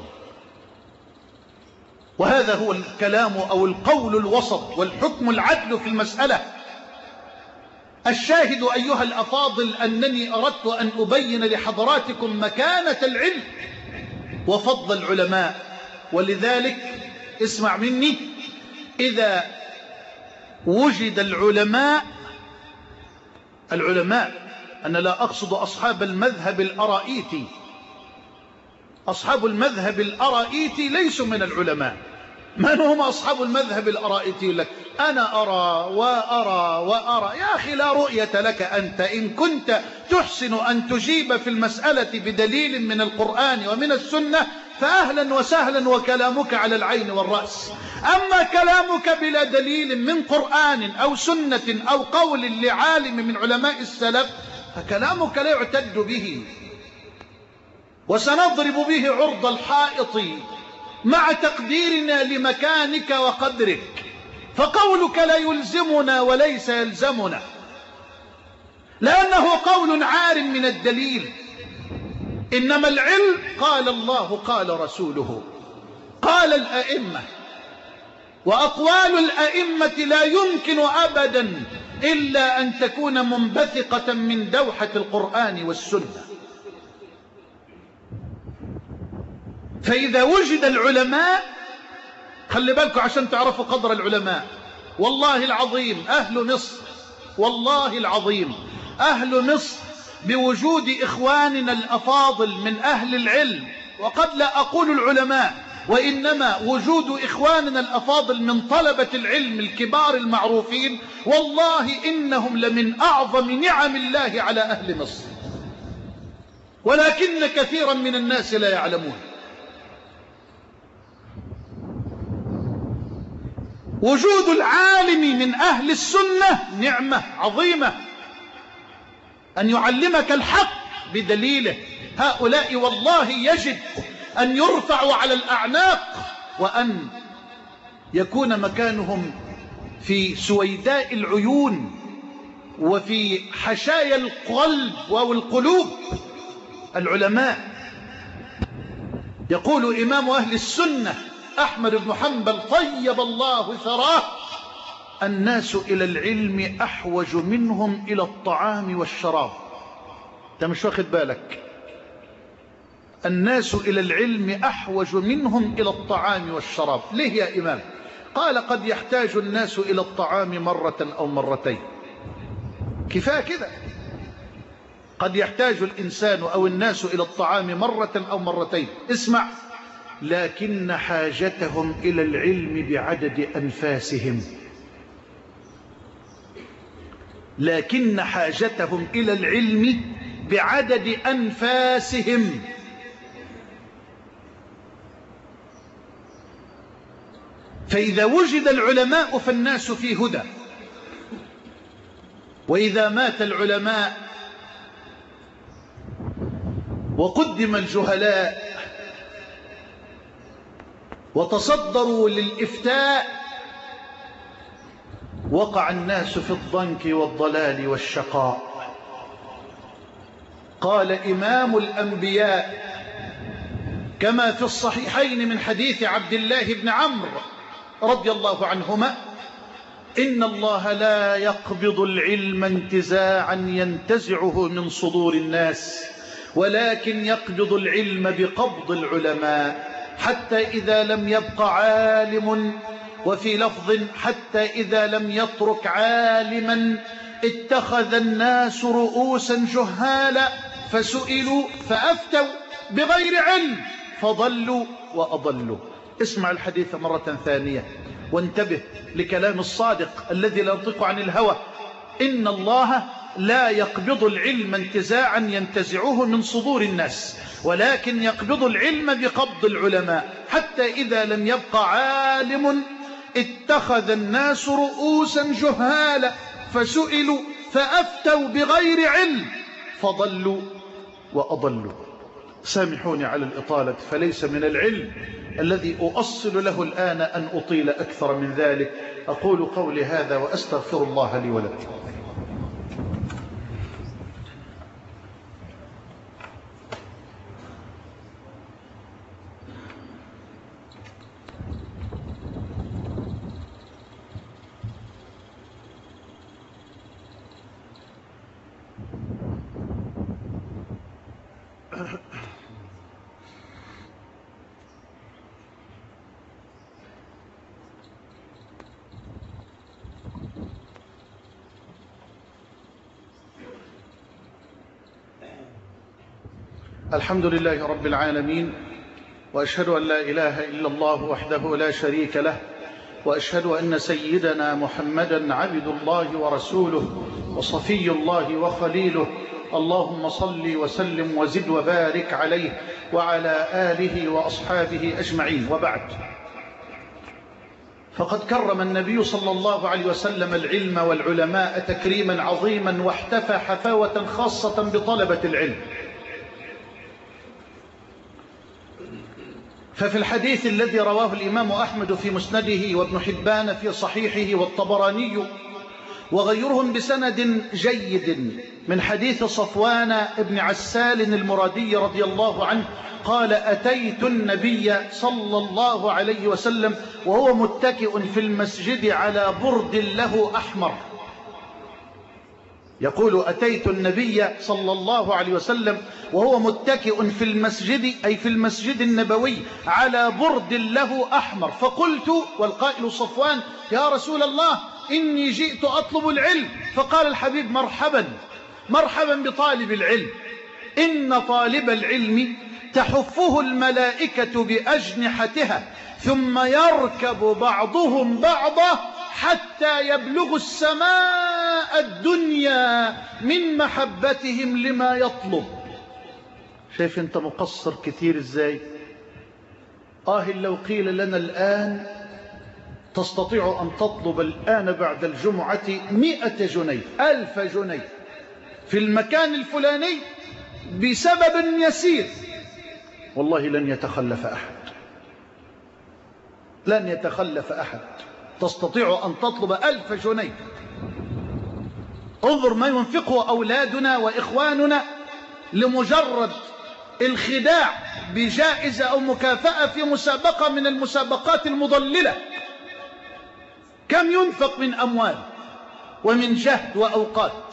وهذا هو الكلام أو القول الوسط والحكم العدل في المسألة. الشاهد أيها الأفاضل أنني أردت أن أبين لحضراتكم مكانة العلم وفضل العلماء. ولذلك اسمع مني، إذا وجد العلماء، أنا لا أقصد أصحاب المذهب الأرائيتي، أصحاب المذهب الأرائيتي ليسوا من العلماء. من هم أصحاب المذهب الأرائيتي؟ لك أنا أرى وأرى وأرى. يا أخي لا رؤية لك أنت. إن كنت تحسن أن تجيب في المسألة بدليل من القرآن ومن السنة فأهلا وسهلا، وكلامك على العين والرأس. أما كلامك بلا دليل من قرآن أو سنة أو قول لعالم من علماء السلف فكلامك لا يعتد به، وسنضرب به عرض الحائط مع تقديرنا لمكانك وقدرك. فقولك لا يلزمنا وليس يلزمنا، لأنه قول عار من الدليل. إنما العلم قال الله قال رسوله قال الأئمة، وأقوال الأئمة لا يمكن أبدا إلا أن تكون منبثقة من دوحة القرآن والسنة. فإذا وجد العلماء، خلي بالكم عشان تعرفوا قدر العلماء، والله العظيم أهل مصر، والله العظيم أهل مصر بوجود إخواننا الأفاضل من أهل العلم، وقد لا أقول العلماء، وإنما وجود إخواننا الأفاضل من طلبة العلم الكبار المعروفين، والله إنهم لمن أعظم نعم الله على أهل مصر، ولكن كثيرا من الناس لا يعلمون. وجود العالم من أهل السنة نعمة عظيمة، أن يعلمك الحق بدليله. هؤلاء والله يجب أن يرفعوا على الأعناق، وأن يكون مكانهم في سويداء العيون وفي حشايا القلب والقلوب. العلماء، يقول إمام أهل السنة أحمد بن حنبل طيب الله ثراه: الناس إلى العلم أحوج منهم إلى الطعام والشراب. أنت مش واخد بالك؟ الناس إلى العلم أحوج منهم إلى الطعام والشراب. ليه يا إمام؟ قال: قد يحتاج الناس إلى الطعام مرة أو مرتين، كفاية كده. قد يحتاج الإنسان أو الناس إلى الطعام مرة أو مرتين. اسمع، لكن حاجتهم إلى العلم بعدد أنفاسهم. لكن حاجتهم إلى العلم بعدد أنفاسهم. فإذا وجد العلماء فالناس في هدى، وإذا مات العلماء وقدم الجهلاء وتصدروا للإفتاء وقع الناس في الضنك والضلال والشقاء. قال إمام الأنبياء كما في الصحيحين من حديث عبد الله بن عمرو رضي الله عنهما: إن الله لا يقبض العلم انتزاعا ينتزعه من صدور الناس، ولكن يقبض العلم بقبض العلماء، حتى إذا لم يبق عالم، وفي لفظ حتى إذا لم يترك عالما اتخذ الناس رؤوسا جهالا فسئلوا فأفتوا بغير علم فضلوا وأضلوا. اسمع الحديث مرة ثانية وانتبه لكلام الصادق الذي لا ينطق عن الهوى: إن الله لا يقبض العلم انتزاعا ينتزعه من صدور الناس، ولكن يقبض العلم بقبض العلماء، حتى إذا لم يبق عالم اتخذ الناس رؤوسا جهالا فسئلوا فأفتوا بغير علم فضلوا وأضلوا. سامحوني على الإطالة، فليس من العلم الذي أؤصل له الآن أن أطيل أكثر من ذلك. أقول قولي هذا وأستغفر الله لي ولكم. الحمد لله رب العالمين، وأشهد أن لا إله إلا الله وحده لا شريك له، وأشهد أن سيدنا محمدا عبد الله ورسوله وصفي الله وخليله. اللهم صل وسلم وزد وبارك عليه وعلى آله وأصحابه أجمعين، وبعد. فقد كرم النبي صلى الله عليه وسلم العلم والعلماء تكريما عظيما، واحتفى حفاوة خاصة بطلبة العلم. ففي الحديث الذي رواه الإمام أحمد في مسنده وابن حبان في صحيحه والطبراني وغيرهم بسند جيد من حديث صفوان بن عسال المرادي رضي الله عنه قال: أتيت النبي صلى الله عليه وسلم وهو متكئ في المسجد على برد له أحمر. يقول: أتيت النبي صلى الله عليه وسلم وهو متكئ في المسجد، أي في المسجد النبوي، على برد له أحمر، فقلت، والقائل صفوان: يا رسول الله، إني جئت أطلب العلم. فقال الحبيب: مرحبا مرحبا بطالب العلم، إن طالب العلم تحفه الملائكة بأجنحتها، ثم يركب بعضهم بعضا حتى يبلغ السماء الدنيا من محبتهم لما يطلب. شايف انت مقصر كثير ازاي؟ لو قيل لنا الآن تستطيع أن تطلب الآن بعد الجمعة 100 جنيه 1000 جنيه في المكان الفلاني بسبب يسير، والله لن يتخلف أحد، لن يتخلف أحد. تستطيع أن تطلب 1000 جنيه. انظر ما ينفقه أولادنا وإخواننا لمجرد الخداع بجائزة أو مكافأة في مسابقة من المسابقات المضللة. كم ينفق من أموال ومن جهد وأوقات.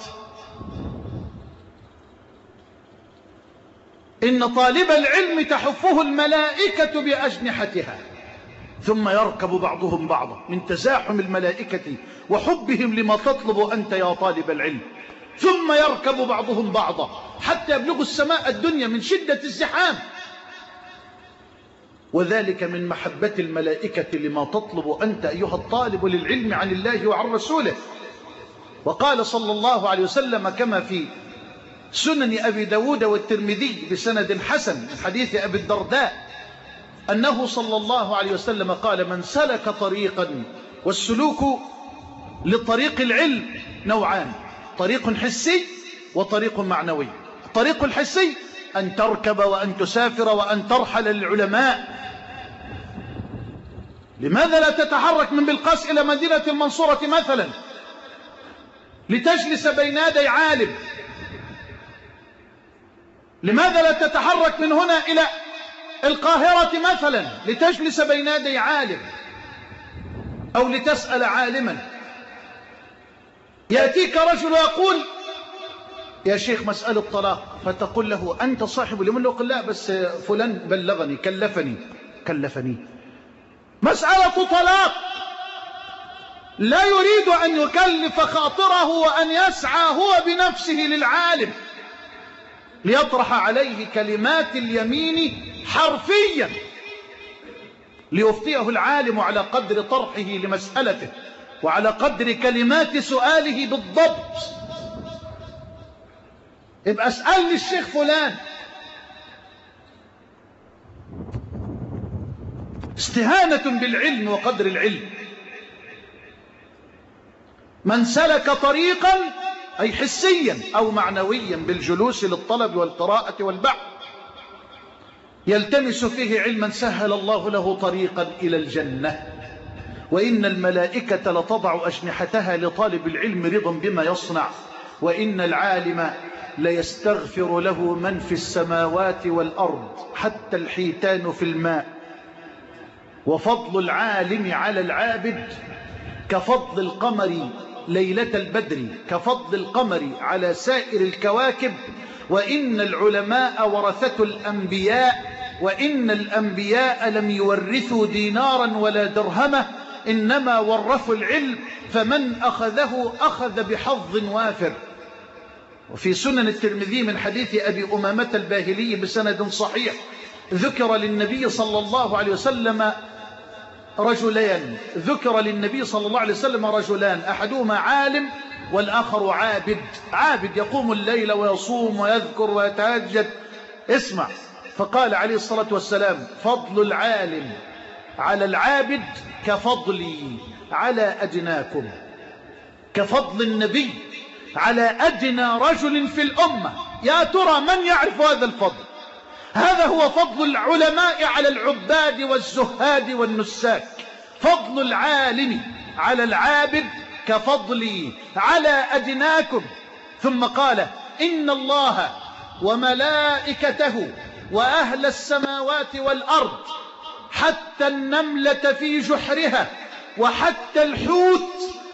إن طالب العلم تحفه الملائكة بأجنحتها، ثم يركب بعضهم بعضا من تزاحم الملائكة وحبهم لما تطلب أنت يا طالب العلم، ثم يركب بعضهم بعضا حتى يبلغ السماء الدنيا من شدة الزحام. وذلك من محبة الملائكة لما تطلب أنت أيها الطالب للعلم عن الله وعن رسوله. وقال صلى الله عليه وسلم كما في سنن أبي داود والترمذي بسند حسن من حديث أبي الدرداء أنه صلى الله عليه وسلم قال: من سلك طريقا، والسلوك لطريق العلم نوعان: طريق حسي وطريق معنوي. الطريق الحسي أن تركب وأن تسافر وأن ترحل للعلماء. لماذا لا تتحرك من بلقاس إلى مدينة المنصورة مثلا لتجلس بين يدي عالم؟ لماذا لا تتحرك من هنا إلى القاهرة مثلا لتجلس بين يدي عالم أو لتسأل عالما؟ يأتيك رجل ويقول: يا شيخ مسألة طلاق، فتقول له: أنت صاحب اليمين؟ يقول: لا، بس فلان بلغني كلفني. مسألة طلاق، لا يريد أن يكلف خاطره وأن يسعى هو بنفسه للعالم ليطرح عليه كلمات اليمين حرفيا ليفتيه العالم على قدر طرحه لمسألته وعلى قدر كلمات سؤاله بالضبط. ابقى اسألني الشيخ فلان. استهانة بالعلم وقدر العلم. من سلك طريقا أي حسيا أو معنويا بالجلوس للطلب والقراءة والبحث يلتمس فيه علما سهل الله له طريقا إلى الجنة. وإن الملائكة لتضع أجنحتها لطالب العلم رضا بما يصنع. وإن العالم ليستغفر له من في السماوات والأرض حتى الحيتان في الماء. وفضل العالم على العابد كفضل القمر ليلة البدر، كفضل القمر على سائر الكواكب. وإن العلماء ورثة الأنبياء، وإن الأنبياء لم يورثوا دينارا ولا درهمة، إنما ورثوا العلم، فمن أخذه أخذ بحظ وافر. وفي سنن الترمذي من حديث أبي أمامة الباهلي بسند صحيح ذكر للنبي صلى الله عليه وسلم رجلان، رجلان أحدهما عالم والآخر عابد. عابد يقوم الليل ويصوم ويذكر ويتهجد. اسمع، فقال عليه الصلاة والسلام: فضل العالم على العابد كفضلي على أدناكم، كفضل النبي على أدنى رجل في الأمة. يا ترى من يعرف هذا الفضل؟ هذا هو فضل العلماء على العباد والزهاد والنساك. فضل العالم على العابد كفضلي على أدناكم. ثم قال: إن الله وملائكته وأهل السماوات والأرض حتى النملة في جحرها وحتى الحوت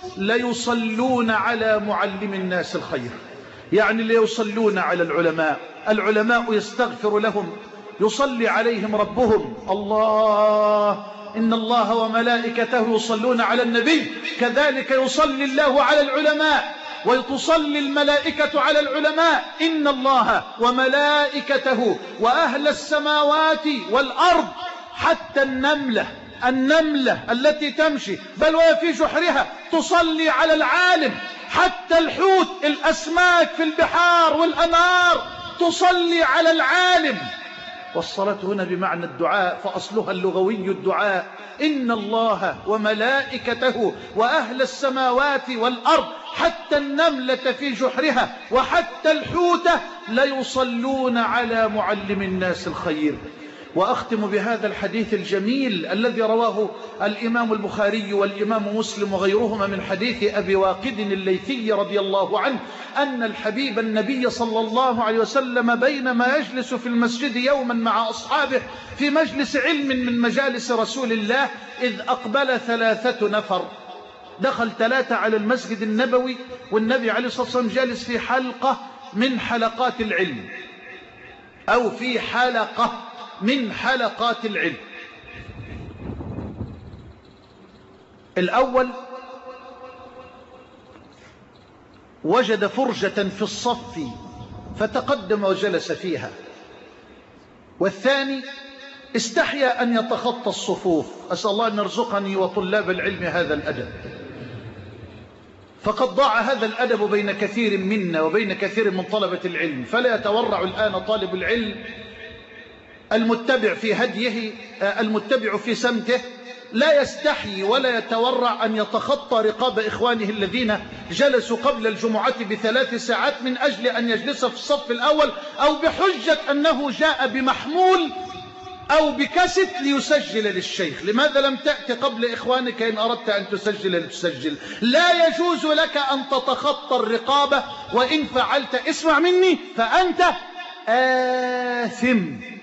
ليصلون على معلم الناس الخير. يعني ليصلون على العلماء. العلماء يستغفر لهم، يصلي عليهم ربهم. الله، إن الله وملائكته يصلون على النبي، كذلك يصلي الله على العلماء وتصلي الملائكة على العلماء. إن الله وملائكته وأهل السماوات والأرض حتى النملة التي تمشي بل وهي في جحرها تصلي على العالم، حتى الحوت الأسماك في البحار والأنهار تصلي على العالم. والصلاة هنا بمعنى الدعاء، فأصلها اللغوي الدعاء. إن الله وملائكته وأهل السماوات والأرض حتى النملة في جحرها وحتى الحوت ليصلون على معلم الناس الخير. وأختم بهذا الحديث الجميل الذي رواه الإمام البخاري والإمام مسلم وغيرهما من حديث أبي واقد الليثي رضي الله عنه أن الحبيب النبي صلى الله عليه وسلم بينما يجلس في المسجد يوما مع أصحابه في مجلس علم من مجالس رسول الله إذ أقبل 3 نفر. دخل 3 على المسجد النبوي والنبي عليه الصلاة والسلام جالس في حلقة من حلقات العلم أو في حلقة من حلقات العلم. الأول وجد فرجة في الصف فتقدم وجلس فيها، والثاني استحيا أن يتخطى الصفوف. أسأل الله أن يرزقني وطلاب العلم هذا الأدب، فقد ضاع هذا الأدب بين كثير منا وبين كثير من طلبة العلم. فلا يتورع الآن طالب العلم المتبع في هديه، المتبع في سمته، لا يستحي ولا يتورع أن يتخطى رقاب إخوانه الذين جلسوا قبل الجمعة ب3 ساعات من أجل أن يجلس في الصف الأول، أو بحجة أنه جاء بمحمول أو بكاسيت ليسجل للشيخ. لماذا لم تأتي قبل إخوانك إن أردت أن تسجل لتسجل؟ لا يجوز لك أن تتخطى الرقابة، وإن فعلت اسمع مني فأنت آثم.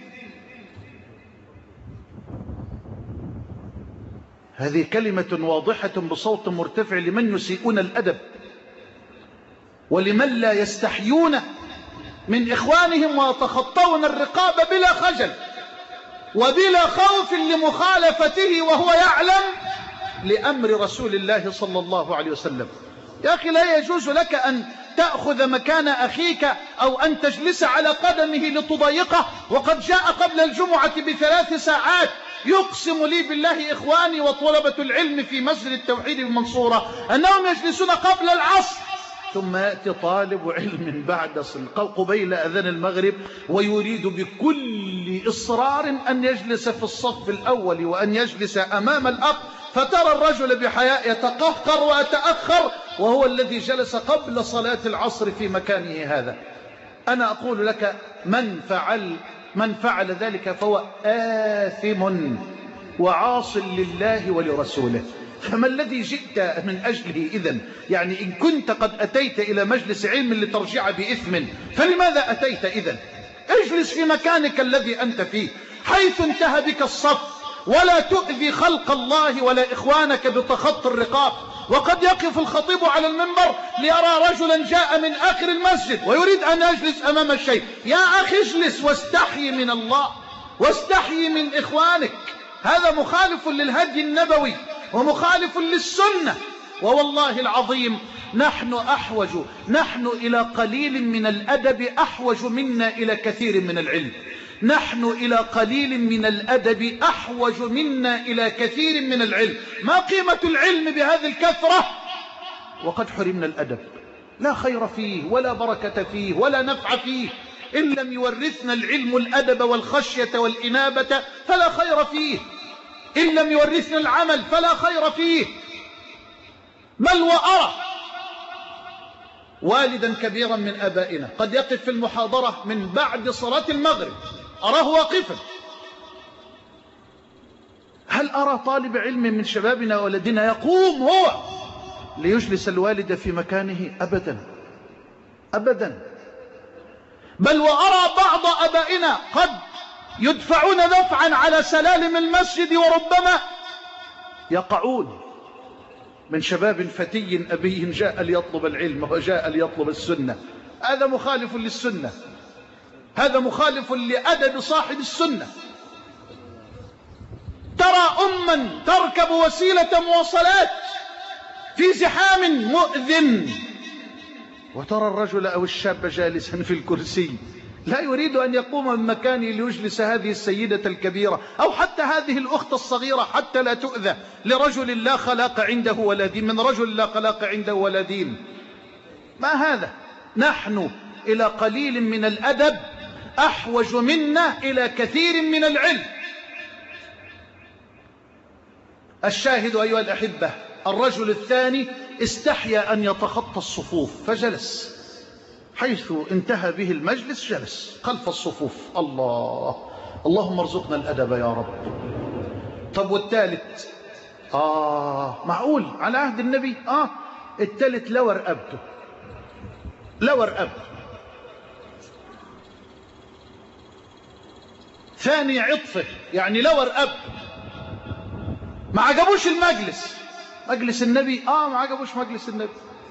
هذه كلمة واضحة بصوت مرتفع لمن يسيئون الأدب ولمن لا يستحيون من إخوانهم ويتخطون الرقابة بلا خجل وبلا خوف لمخالفته وهو يعلم لأمر رسول الله صلى الله عليه وسلم. يا أخي لا يجوز لك أن تأخذ مكان أخيك أو أن تجلس على قدمه لتضايقه، وقد جاء قبل الجمعة ب3 ساعات. يقسم لي بالله إخواني وطلبة العلم في مسجد التوحيد بالمنصورة أنهم يجلسون قبل العصر، ثم يأتي طالب علم بعد قبيل أذان المغرب ويريد بكل إصرار أن يجلس في الصف الأول وأن يجلس أمام الأخ، فترى الرجل بحياء يتقهقر ويتأخر وهو الذي جلس قبل صلاة العصر في مكانه هذا. أنا أقول لك من فعل ذلك فهو آثم وعاص لله ولرسوله. فما الذي جئت من أجله إذن؟ يعني إن كنت قد أتيت إلى مجلس علم لترجع بإثم، فلماذا أتيت إذن؟ اجلس في مكانك الذي أنت فيه حيث انتهى بك الصف، ولا تؤذي خلق الله ولا إخوانك بتخطي الرقاب. وقد يقف الخطيب على المنبر ليرى رجلا جاء من آخر المسجد ويريد أن يجلس أمام الشيخ. يا أخي اجلس واستحي من الله واستحي من إخوانك. هذا مخالف للهدي النبوي ومخالف للسنة. ووالله العظيم نحن إلى قليل من الأدب أحوج منا إلى كثير من العلم. نحن إلى قليل من الأدب أحوج منا إلى كثير من العلم. ما قيمة العلم بهذه الكثرة وقد حرمنا الأدب؟ لا خير فيه ولا بركة فيه ولا نفع فيه. إن لم يورثنا العلم الأدب والخشية والإنابة فلا خير فيه. إن لم يورثنا العمل فلا خير فيه. بل وأرى والدا كبيرا من أبائنا قد يقف في المحاضرة من بعد صلاة المغرب، أراه واقفا. هل أرى طالب علم من شبابنا ولدنا يقوم هو ليجلس الوالد في مكانه؟ أبدا أبدا. بل وأرى بعض أبائنا قد يدفعون دفعا على سلالم المسجد وربما يقعون من شباب فتي أبي جاء ليطلب العلم وجاء ليطلب السنة. هذا مخالف للسنة، هذا مخالف لأدب صاحب السنة. ترى أما تركب وسيلة مواصلات في زحام مؤذن، وترى الرجل أو الشاب جالسا في الكرسي لا يريد أن يقوم من مكانه ليجلس هذه السيدة الكبيرة أو حتى هذه الأخت الصغيرة حتى لا تؤذى لرجل لا خلاق عنده ولا دين، من رجل لا خلاق عنده ولا دين. ما هذا؟ نحن إلى قليل من الأدب أحوج منا إلى كثير من العلم. الشاهد أيها الأحبة، الرجل الثاني استحيا أن يتخطى الصفوف فجلس حيث انتهى به المجلس، جلس خلف الصفوف. اللهم ارزقنا الأدب يا رب. طب والثالث؟ معقول على عهد النبي؟ الثالث لو رقبته، لو رقبته. ثاني عطفه، يعني لو رقبته. ما عجبوش المجلس، مجلس النبي ما عجبوش مجلس النبي،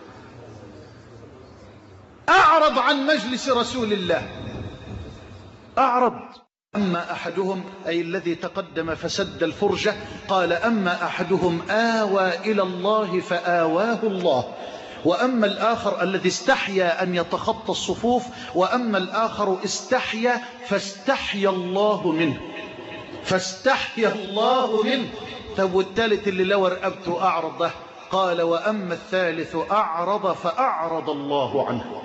أعرض عن مجلس رسول الله، أعرض. أما أحدهم أي الذي تقدم فسد الفرجة، قال أما أحدهم آوى إلى الله فآواه الله، وأما الآخر الذي استحيا أن يتخطى الصفوف، وأما الآخر استحيا فاستحيا الله منه. فاستحيا الله منه. طب والثالث اللي لو رقبته أعرض ده؟ قال وأما الثالث أعرض فأعرض الله عنه.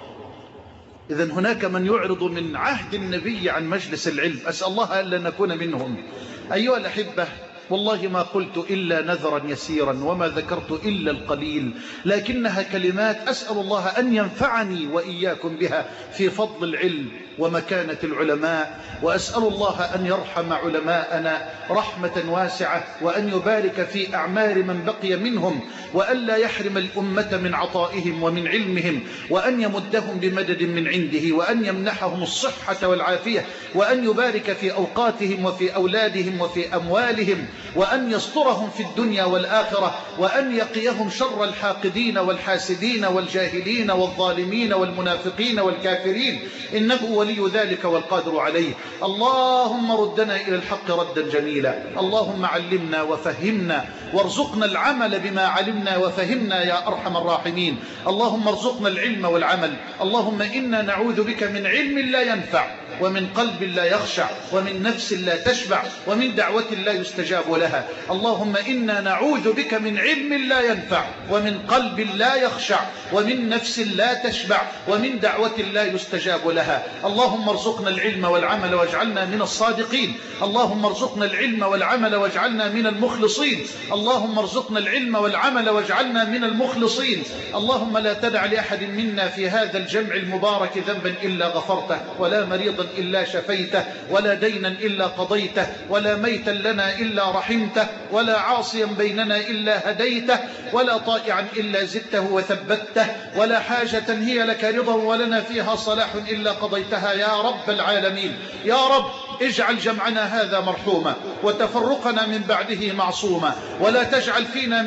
إذن هناك من يعرض من عهد النبي عن مجلس العلم، أسأل الله ألا نكون منهم. أيها الأحبة، والله ما قلت إلا نذرا يسيرا وما ذكرت إلا القليل، لكنها كلمات أسأل الله أن ينفعني وإياكم بها في فضل العلم ومكانة العلماء، وأسأل الله أن يرحم علماءنا رحمة واسعة، وأن يبارك في أعمار من بقي منهم، وأن لا يحرم الأمة من عطائهم ومن علمهم، وأن يمدهم بمدد من عنده، وأن يمنحهم الصحة والعافية، وأن يبارك في أوقاتهم وفي أولادهم وفي أموالهم، وأن يسترهم في الدنيا والآخرة، وأن يقيهم شر الحاقدين والحاسدين والجاهلين والظالمين والمنافقين والكافرين، إنه ولي ذلك والقادر عليه. اللهم ردنا إلى الحق ردا جميلا، اللهم علمنا وفهمنا وارزقنا العمل بما علمنا وفهمنا يا أرحم الراحمين. اللهم ارزقنا العلم والعمل. اللهم إنا نعوذ بك من علم لا ينفع، ومن قلب لا يخشع، ومن نفس لا تشبع، ومن دعوة لا يستجاب لها. اللهم إنا نعوذ بك من علم لا ينفع، ومن قلب لا يخشع، ومن نفس لا تشبع، ومن دعوة لا يستجاب لها. اللهم ارزقنا العلم والعمل واجعلنا من الصادقين. اللهم ارزقنا العلم والعمل واجعلنا من المخلصين. اللهم ارزقنا العلم والعمل واجعلنا من المخلصين. اللهم لا تدع لأحد منا في هذا الجمع المبارك ذنبا إلا غفرته، ولا مريضا إلا شفيته، ولا دينا إلا قضيته، ولا ميتا لنا إلا رحمته، ولا عاصيا بيننا إلا هديته، ولا طائعا إلا زدته وثبته، ولا حاجة هي لك رضا ولنا فيها صلاح إلا قضيتها يا رب العالمين. يا رب اجعل جمعنا هذا مرحوما، وتفرقنا من بعده معصوما، ولا تجعل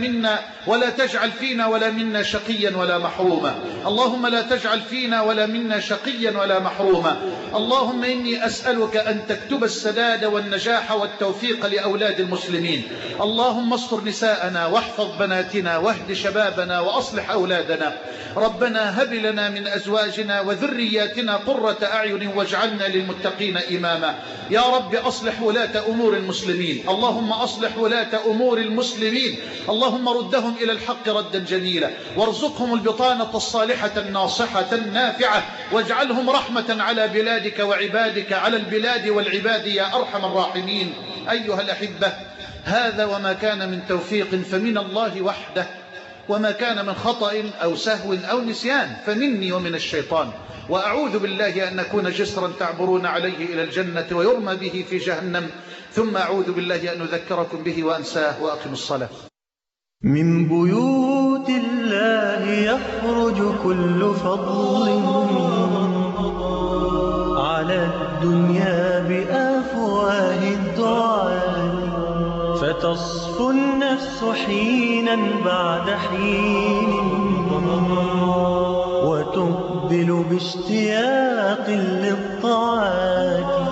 فينا ولا منا شقيا ولا محروما. اللهم لا تجعل فينا ولا منا شقيا ولا محروما. اللهم إني أسألك أن تكتب السداد والنجاح والتوفيق لأولاد المسلمين. اللهم استر نساءنا واحفظ بناتنا واهد شبابنا وأصلح أولادنا. ربنا هب لنا من أزواجنا وذرياتنا قرة أعين واجعلنا للمتقين إماما. يا رب أصلح ولاة أمور المسلمين. اللهم أصلح ولاة أمور المسلمين. اللهم ردهم إلى الحق ردا جميلا، وارزقهم البطانة الصالحة الناصحة النافعة، واجعلهم رحمة على بلادك وعبادك، على البلاد والعباد يا أرحم الراحمين. أيها الأحبة، هذا وما كان من توفيق فمن الله وحده، وما كان من خطأ أو سهو أو نسيان فمني ومن الشيطان، وأعوذ بالله أن نكون جسرا تعبرون عليه إلى الجنة ويرمى به في جهنم، ثم أعوذ بالله أن أذكركم به وأنساه. وأقم الصلاة. من بيوت الله يخرج كل فضل على الدنيا بأفواه الدعاء، فتصفو النفس حينا بعد حين وتقبل باشتياق للطاعات.